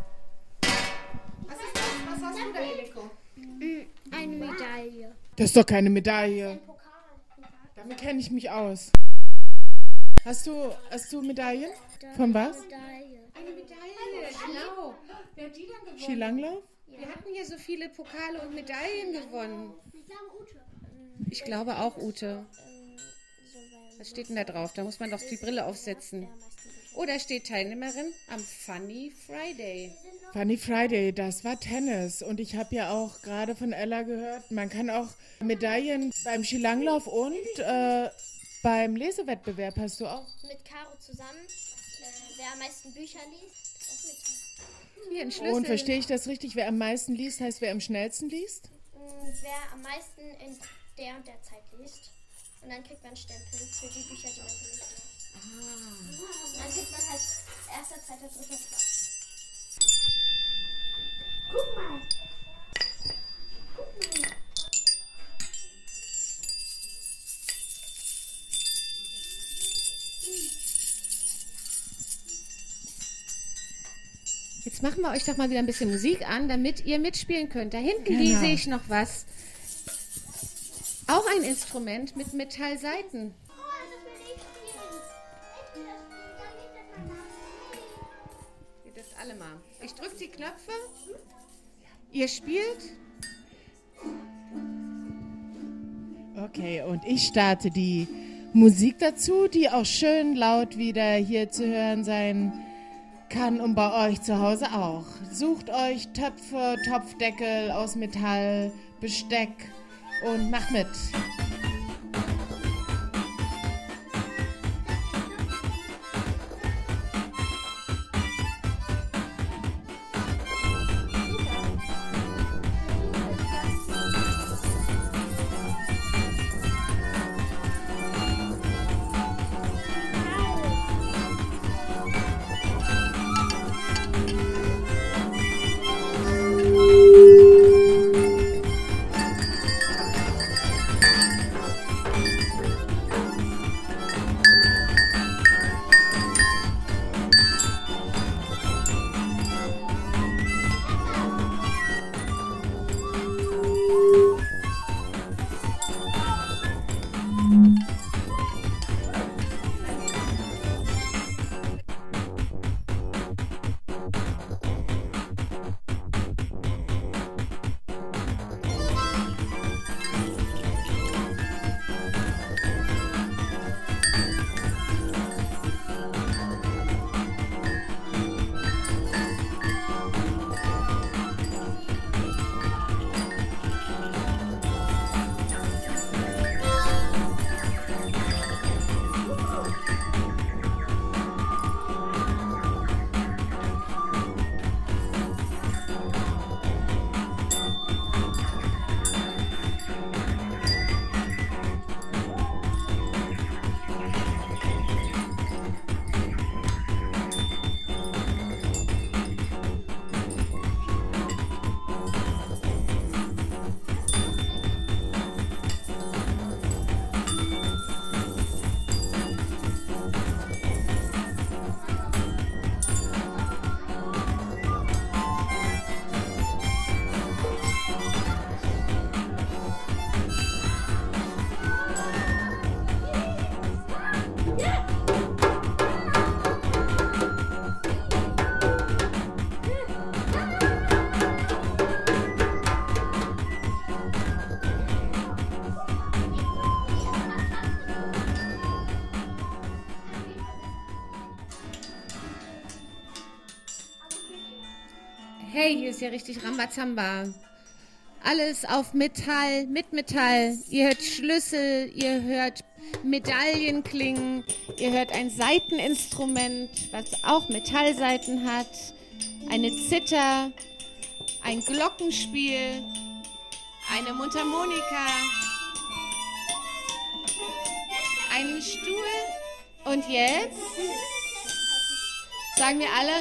ist das? Was hast du da, Eliko?
Eine Medaille.
Das ist doch keine Medaille. Damit kenne ich mich aus. Hast du, hast du Medaillen? Von was?
Medaille.
Eine Medaille, genau. Wer hat die dann gewonnen?
Skilanglauf?
Wir hatten hier so viele Pokale und Medaillen gewonnen. Ich glaube auch Ute. Was steht denn da drauf? Da muss man doch die Brille aufsetzen. Oh, da steht Teilnehmerin am Funny Friday.
Funny Friday, das war Tennis. Und ich habe ja auch gerade von Ella gehört, man kann auch Medaillen beim Skilanglauf und äh, beim Lesewettbewerb hast du auch.
Mit Caro zusammen. Äh, wer am meisten Bücher liest, auch mit.
Hier ein Schlüssel.
Und verstehe ich das richtig? Wer am meisten liest, heißt wer am schnellsten liest?
Wer am meisten in der und der Zeit liest. Und dann kriegt man einen Stempel für die Bücher, die man gelesen hat.
Ah.
Und dann kriegt man halt erster, zweiter, dritter Platz.
Guck mal. Guck mal.
Jetzt machen wir euch doch mal wieder ein bisschen Musik an, damit ihr mitspielen könnt. Da hinten
Genau.
die sehe ich noch was. Auch ein Instrument mit Metallsaiten. Ihr dürft alle mal. Ich drücke die Knöpfe. Ihr spielt.
Okay, und ich starte die Musik dazu, die auch schön laut wieder hier zu hören sein kann und bei euch zu Hause auch. Sucht euch Töpfe, Topfdeckel aus Metall, Besteck und macht mit.
Hey, hier ist ja richtig Rambazamba. Alles auf Metall, mit Metall. Ihr hört Schlüssel, ihr hört Medaillen klingen, ihr hört ein Saiteninstrument, was auch Metallsaiten hat, eine Zither, ein Glockenspiel, eine Mundharmonika, einen Stuhl und jetzt sagen wir alle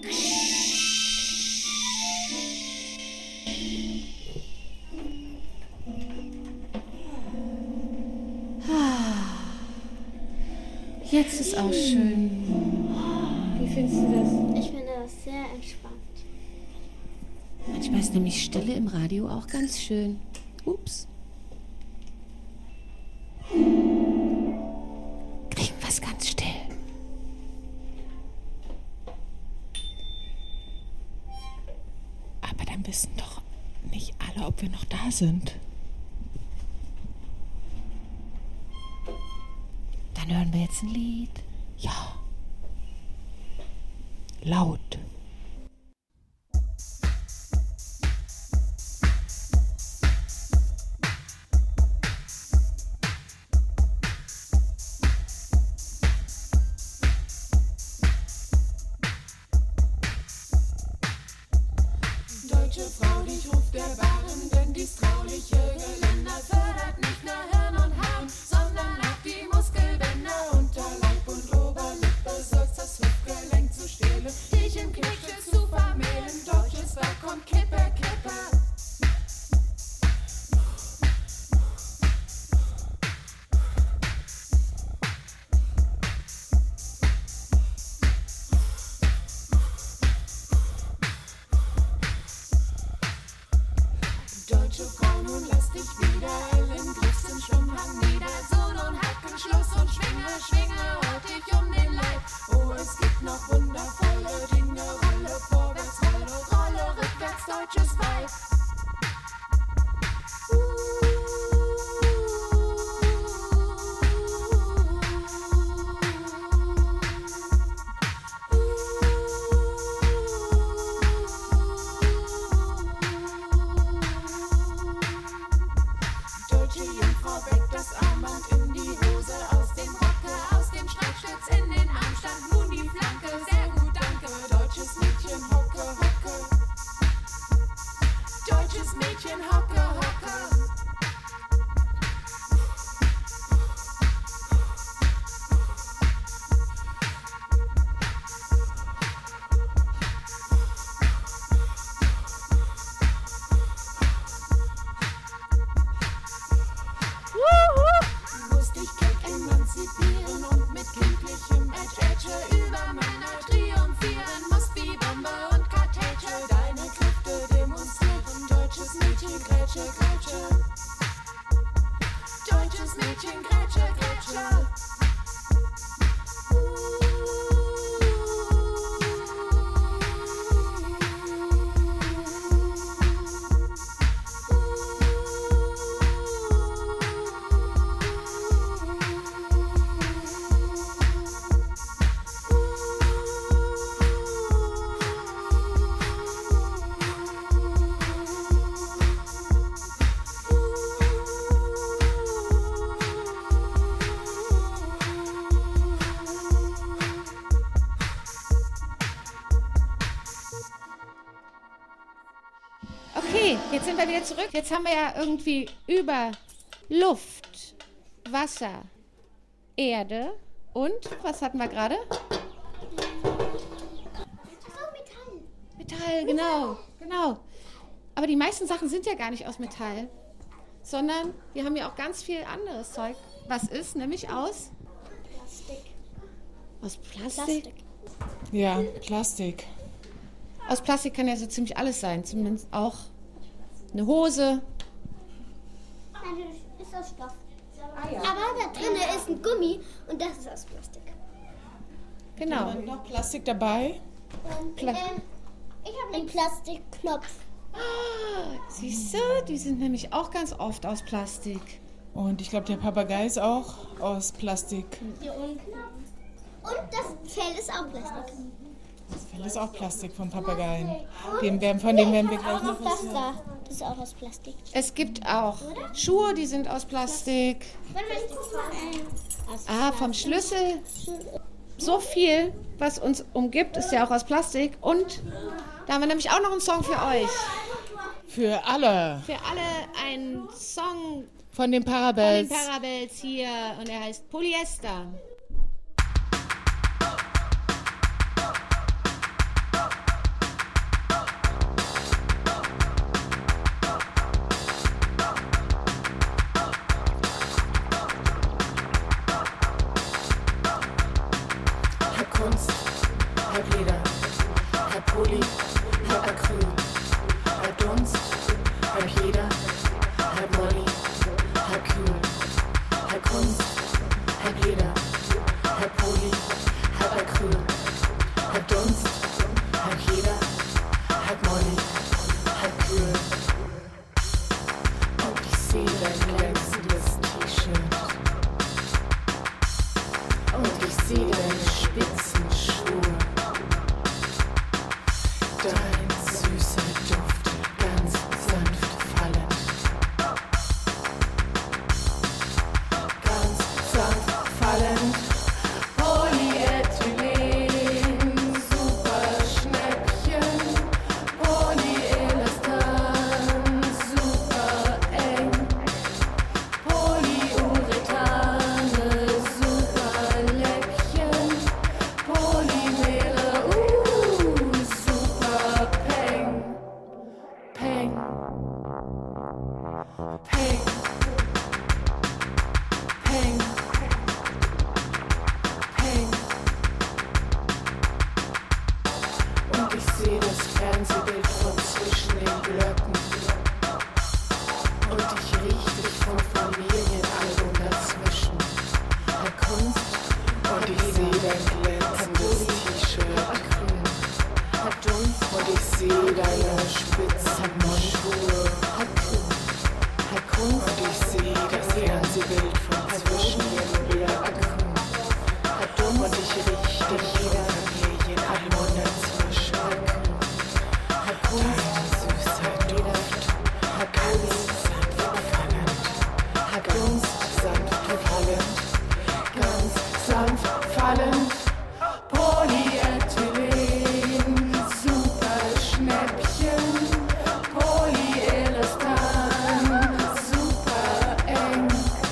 jetzt ist auch schön. Wie findest du das?
Ich finde das sehr entspannt.
Manchmal ist nämlich Stille im Radio auch ganz schön. Ups. Kriegen wir es ganz still.
Aber dann wissen doch nicht alle, ob wir noch da sind.
Dann hören wir jetzt ein Lied.
Ja. Laut.
Deutsche Frau, dich ruft der Baren, denn dies trauliche Geländer fördert nicht nur Hirn und Harn, sondern auch die Muskelbänder. Unter Leib und Oberlippe sollst das Hüftgelenk zu stehlen, dich im Knöchel zu vermählen. Deutsches Werk und Kippe, Kippe. Deutsche Frau, nun lass dich wieder allen größten Schwimmhang nieder. Solo und Hacken, Schluss und Schwinge, Schwinge, haut dich um den Leib. Oh, es gibt noch wundervolle Dinge. Rolle vorwärts, rolle, rolle rückwärts, deutsches Weib. Deutsche Jungfrau weckt das Armband in die Hose, aus dem Rocke, aus dem Schreibschutz in den Armstand, nun die Flanke, sehr gut, danke. Deutsches Mädchen, hocke, hocke. Deutsches Mädchen, hocke, hocke. Musst dich keck emanzipieren und mit kindlichem Ätschätsche über Männer triumphieren. Musst wie Bombe und Kartätsche deine Kräfte demonstrieren. Deutsches Mädchen, Grätsche, Grätsche. Deutsches Mädchen, Grätsche, Grätsche.
Okay, jetzt sind wir wieder zurück. Jetzt haben wir ja irgendwie über Luft, Wasser, Erde und was hatten wir gerade? Metall, genau, genau. Aber die meisten Sachen sind ja gar nicht aus Metall, sondern wir haben ja auch ganz viel anderes Zeug. Was ist nämlich aus?
Plastik.
Aus Plastik?
Plastik.
Ja, Plastik.
Aus Plastik kann ja so ziemlich alles sein, zumindest auch eine Hose.
Nein, das ist aus Stoff. Aber da drin ist ein Gummi und das ist aus Plastik.
Genau.
Und noch Plastik dabei?
Und,
Pla-
ähm, ich habe einen Plastikknopf.
Ah, siehst du, die sind nämlich auch ganz oft aus Plastik.
Und ich glaube, der Papagei ist auch aus Plastik.
Hier unten. Und das Fell ist auch Plastik.
Das Fell ist auch Plastik vom Papageien. Dem werden, von dem werden wir gleich noch was
Das da, das ist auch aus Plastik.
Es gibt auch Schuhe, die sind aus Plastik. Ah, vom Schlüssel. So viel, was uns umgibt, ist ja auch aus Plastik. Und da haben wir nämlich auch noch einen Song für euch.
Für alle.
Für alle ein Song
von den Parabels.
Von den Parabels hier. Und er heißt Polyester.
Kunst, halb Leder, halb Poly, halb Acryl, halb Dunst, halb Leder, halb Molly, halb Kühl, halb Kunst, halb Leder, halb Poly, halb Acryl, halb Dunst, halb Leder, halb Molly, halb Kühl. Und ich sehe dein glänzendes T-Shirt. Und ich sehe deine spitzen Schuhe. Dein süßer Duft, ganz sanft fallend. Ganz sanft fallend. Polyethylen, super Schnäppchen. Polyelastan, super eng. Polyurethane, super Läppchen. Polymere, uh, super Peng. Peng. Peng. Peng. Peng. Und ich sehe das Fernsehbild von zwischen den Blöcken. Und ich riech dich vom Familienalbum dazwischen. Herr Kunst, und ich sehe dein glänzendes T-Shirt. Herr Dunst, und ich sehe deine spitzen Schuhe. Herr Kunst, und ich sehe das Fernsehbild von zwischen den Blöcken. Herr Dunst, und ich riech dich vom Familienalbum dazwischen. Herr Kunst, süßer Duft. Herr Kunst, sanft fallend. Herr Kunst, sanft fallend. Ganz sanft fallend. Polyethylen, super Schnäppchen. Polyelastan, super eng.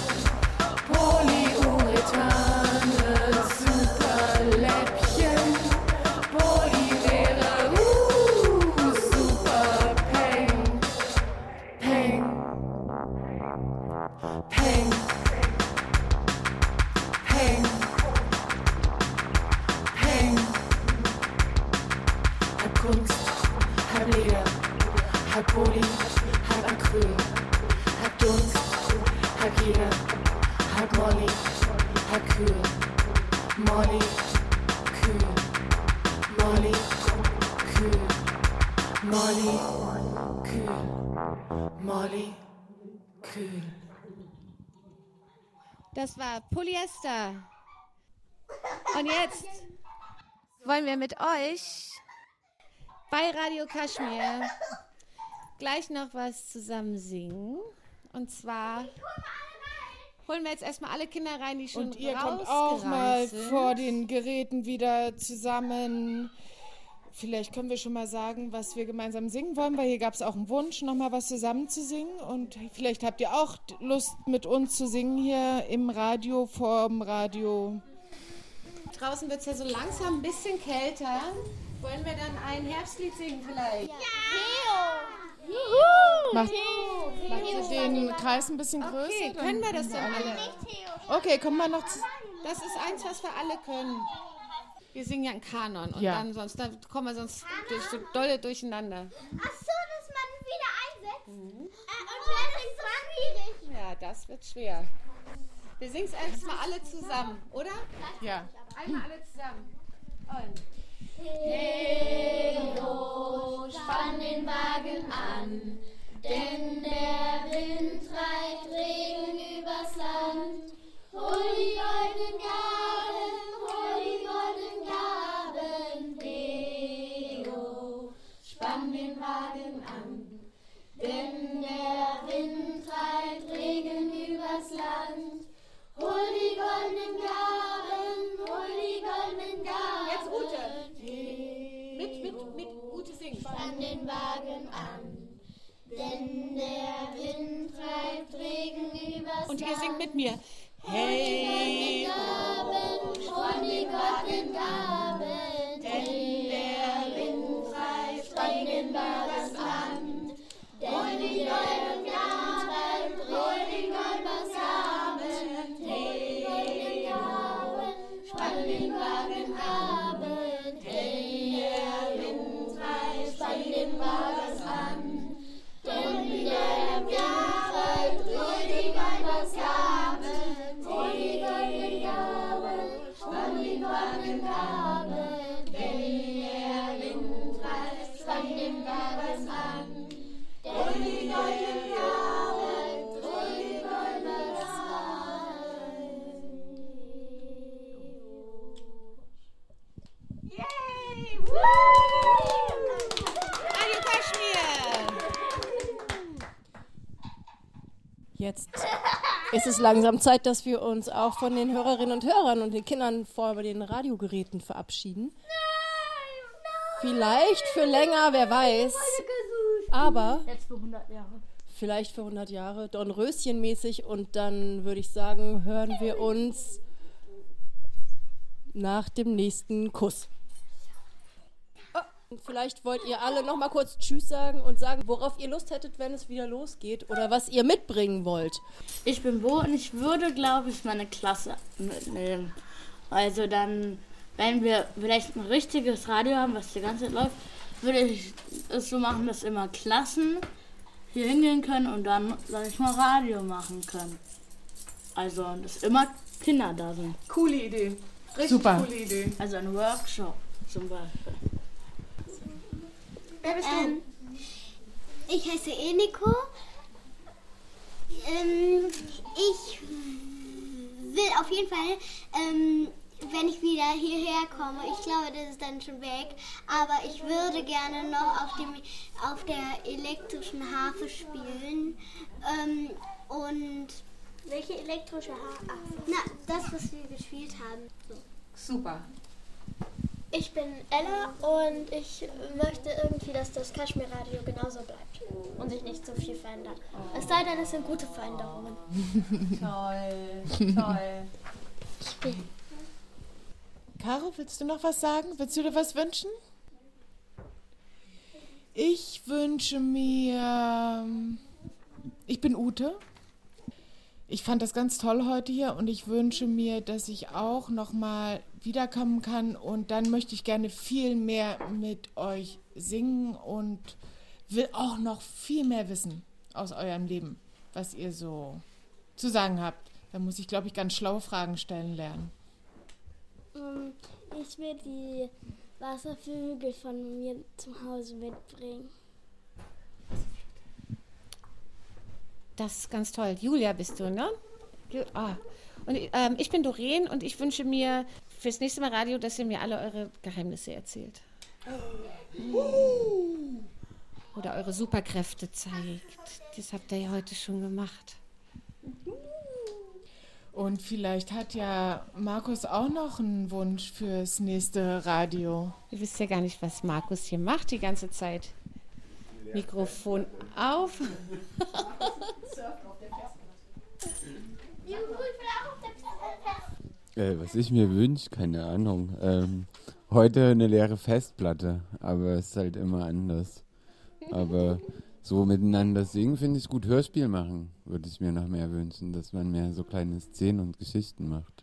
Polyurethane, super Läppchen. Polymere, uh, super Peng. Peng. Peng. Peng. Peng. Halb Kunst, halb Leder, halb Poly, halb Acryl, halb Dunst, halb Leder, halb Molly, halb Kühl, Molly, Kühl, Molly, Kühl, Molly, Kühl, Molly, Kühl.
Das war Polyester. Und jetzt wollen wir mit euch bei Radio Kaschmir gleich noch was zusammen singen. Und zwar holen wir jetzt erstmal alle Kinder rein, die schon
Und ihr kommt auch mal
sind.
vor den Geräten wieder zusammen. Vielleicht können wir schon mal sagen, was wir gemeinsam singen wollen, weil hier gab es auch einen Wunsch, noch mal was zusammen zu singen. Und vielleicht habt ihr auch Lust, mit uns zu singen hier im Radio, vorm Radio.
Draußen wird es ja so langsam ein bisschen kälter. Wollen wir dann ein Herbstlied singen vielleicht?
Ja!
Macht, macht ihr den Kreis ein bisschen größer?
Okay,
dann
können wir das
können
denn
wir
alle?
Okay, kommen wir noch zu...
Das ist eins, was wir alle können. Wir singen ja einen Kanon und
Ja.
dann sonst, da kommen wir sonst durch, so dolle durcheinander.
Ach so, dass man wieder einsetzt. Mhm. Äh, und wer singt so schwierig?
Ja, das wird schwer. Wir singen es erstmal alle zusammen, oder?
Ja.
Einmal alle zusammen. Und.
Hey, ho, spann den Wagen an, denn der Wind treibt Regen übers Land. Hol die goldenen Gaben, hol die goldenen Gaben,
mit mir. Hey,
von den goldenen Gaben, denn der Wind treibt von den Bergen an. Denn die goldenen Gaben, von den goldenen Gaben, die goldenen Gaben, von den Bergen ab. Denn der Wind treibt von den Bergen an. Denn der Wind treibt von den goldenen Gaben, die goldenen Gaben, von den goldenen Gaben. Denn der Wind treibt von den Bergen an. Denn die goldenen Gaben, von den goldenen
Yay! Woo! Radio Kaschmir!
Jetzt ist es langsam Zeit, dass wir uns auch von den Hörerinnen und Hörern und den Kindern vor den Radiogeräten verabschieden. Vielleicht für länger, wer weiß. Aber
Jetzt für hundert Jahre.
vielleicht für hundert Jahre, Dornröschenmäßig. Und dann würde ich sagen, hören wir uns nach dem nächsten Kuss. Und vielleicht wollt ihr alle noch mal kurz Tschüss sagen und sagen, worauf ihr Lust hättet, wenn es wieder losgeht oder was ihr mitbringen wollt.
Ich bin Bo und ich würde, glaube ich, meine Klasse mitnehmen. Also dann, wenn wir vielleicht ein richtiges Radio haben, was die ganze Zeit läuft, würde ich es so machen, dass immer Klassen hier hingehen können und dann, sag ich mal, Radio machen können. Also, dass immer Kinder da sind.
Coole Idee. Richtig
Super.
coole Idee.
Also ein Workshop zum Beispiel.
Wer bist
Ähm, ich heiße Eniko. Ähm, ich will auf jeden Fall, ähm, wenn ich wieder hierher komme, ich glaube, das ist dann schon weg, aber ich würde gerne noch auf, dem, auf der elektrischen Harfe spielen. Ähm, und welche elektrische Harfe? Na, das, was wir gespielt haben. So.
Super.
Ich bin Ella und ich möchte irgendwie, dass das Kaschmir-Radio genauso bleibt und sich nicht so viel verändert. Es sei denn, es sind gute Veränderungen.
Toll, toll. Caro, willst du noch was sagen? Willst du dir was wünschen? Ich wünsche mir... Ich bin Ute. Ich fand das ganz toll heute hier und ich wünsche mir, dass ich auch nochmal wiederkommen kann und dann möchte ich gerne viel mehr mit euch singen und will auch noch viel mehr wissen aus eurem Leben, was ihr so zu sagen habt. Da muss ich, glaube ich, ganz schlaue Fragen stellen lernen.
Ich will die Wasservögel von mir zum Hause mitbringen.
Das ist ganz toll. Julia bist du, ne? Ju- ah. Und ähm, ich bin Doreen und ich wünsche mir fürs nächste Mal Radio, dass ihr mir alle eure Geheimnisse erzählt. Oder eure Superkräfte zeigt. Das habt ihr ja heute schon gemacht.
Und vielleicht hat ja Markus auch noch einen Wunsch fürs nächste Radio.
Ihr wisst ja gar nicht, was Markus hier macht die ganze Zeit. Mikrofon auf.
Äh, was ich mir wünsche, keine Ahnung. Ähm, heute eine leere Festplatte, aber es ist halt immer anders. Aber so miteinander singen finde ich gut. Hörspiel machen würde ich mir noch mehr wünschen, dass man mehr so kleine Szenen und Geschichten macht.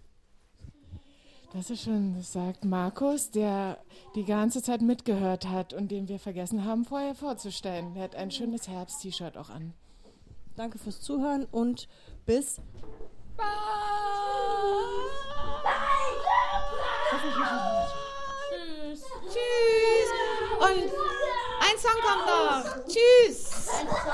Das ist schön, das sagt Markus, der die ganze Zeit mitgehört hat und den wir vergessen haben, vorher vorzustellen. Der hat ein schönes Herbst-T-Shirt auch an.
Danke fürs Zuhören und bis
Tschüss. Tschüss. Und ein Song kommt noch. Tschüss.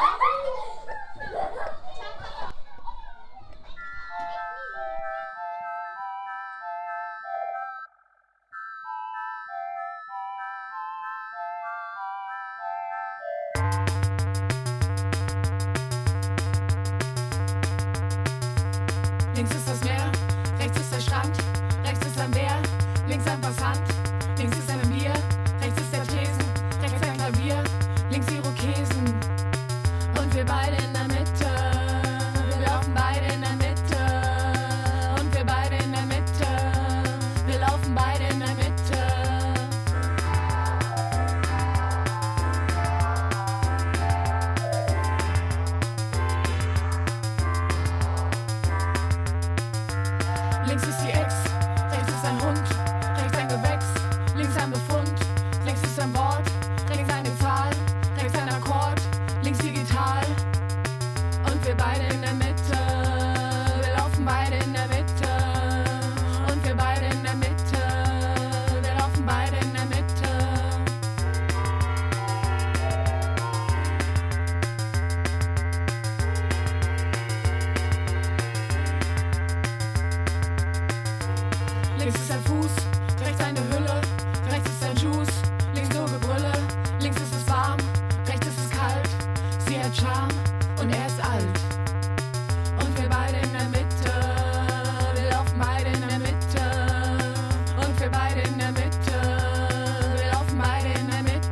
Links ist das Meer, rechts ist der Strand, rechts ist ein Bär, links ein Passant, links ist ein Bier, rechts ist der Tresen, rechts ein Klavier, links Irokesen. Links ist ein Fuß, rechts eine Hülle, rechts ist ein Juice, links nur Gebrülle, links ist es warm, rechts ist es kalt. Sie hat Charme und er ist alt. Und wir beide in der Mitte, wir laufen beide in der Mitte. Und wir beide in der Mitte, wir laufen beide in der Mitte.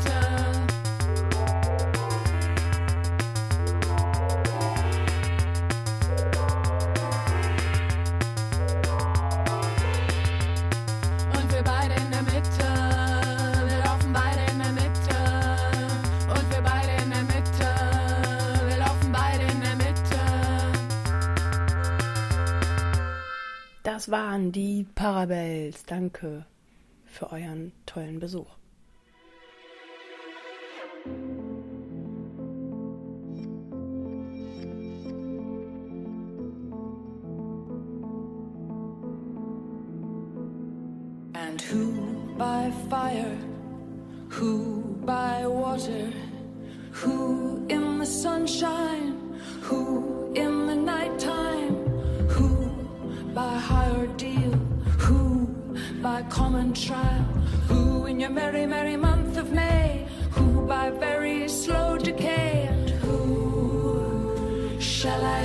Und wir beide in der Mitte, wir laufen beide in der Mitte. Und wir beide in der Mitte, wir laufen beide in der Mitte.
Das waren die Parabels. Danke für euren tollen Besuch.
And who by fire, who by water, who in the sunshine, who in the nighttime, who by high ordeal, who by common trial, who in your merry, merry month of May, who by very slow decay, and who shall I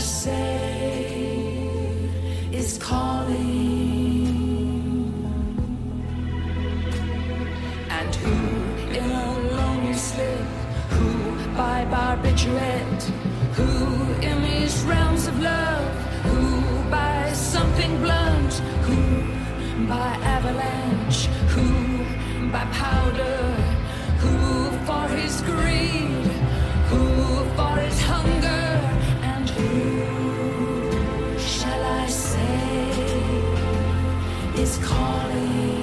say is calling? And who in a lonely slip, who by barbiturate, who in these realms of love, who by something blunt, who by avalanche, who by powder, who for his greed, who for his hunger, and who shall I say is calling?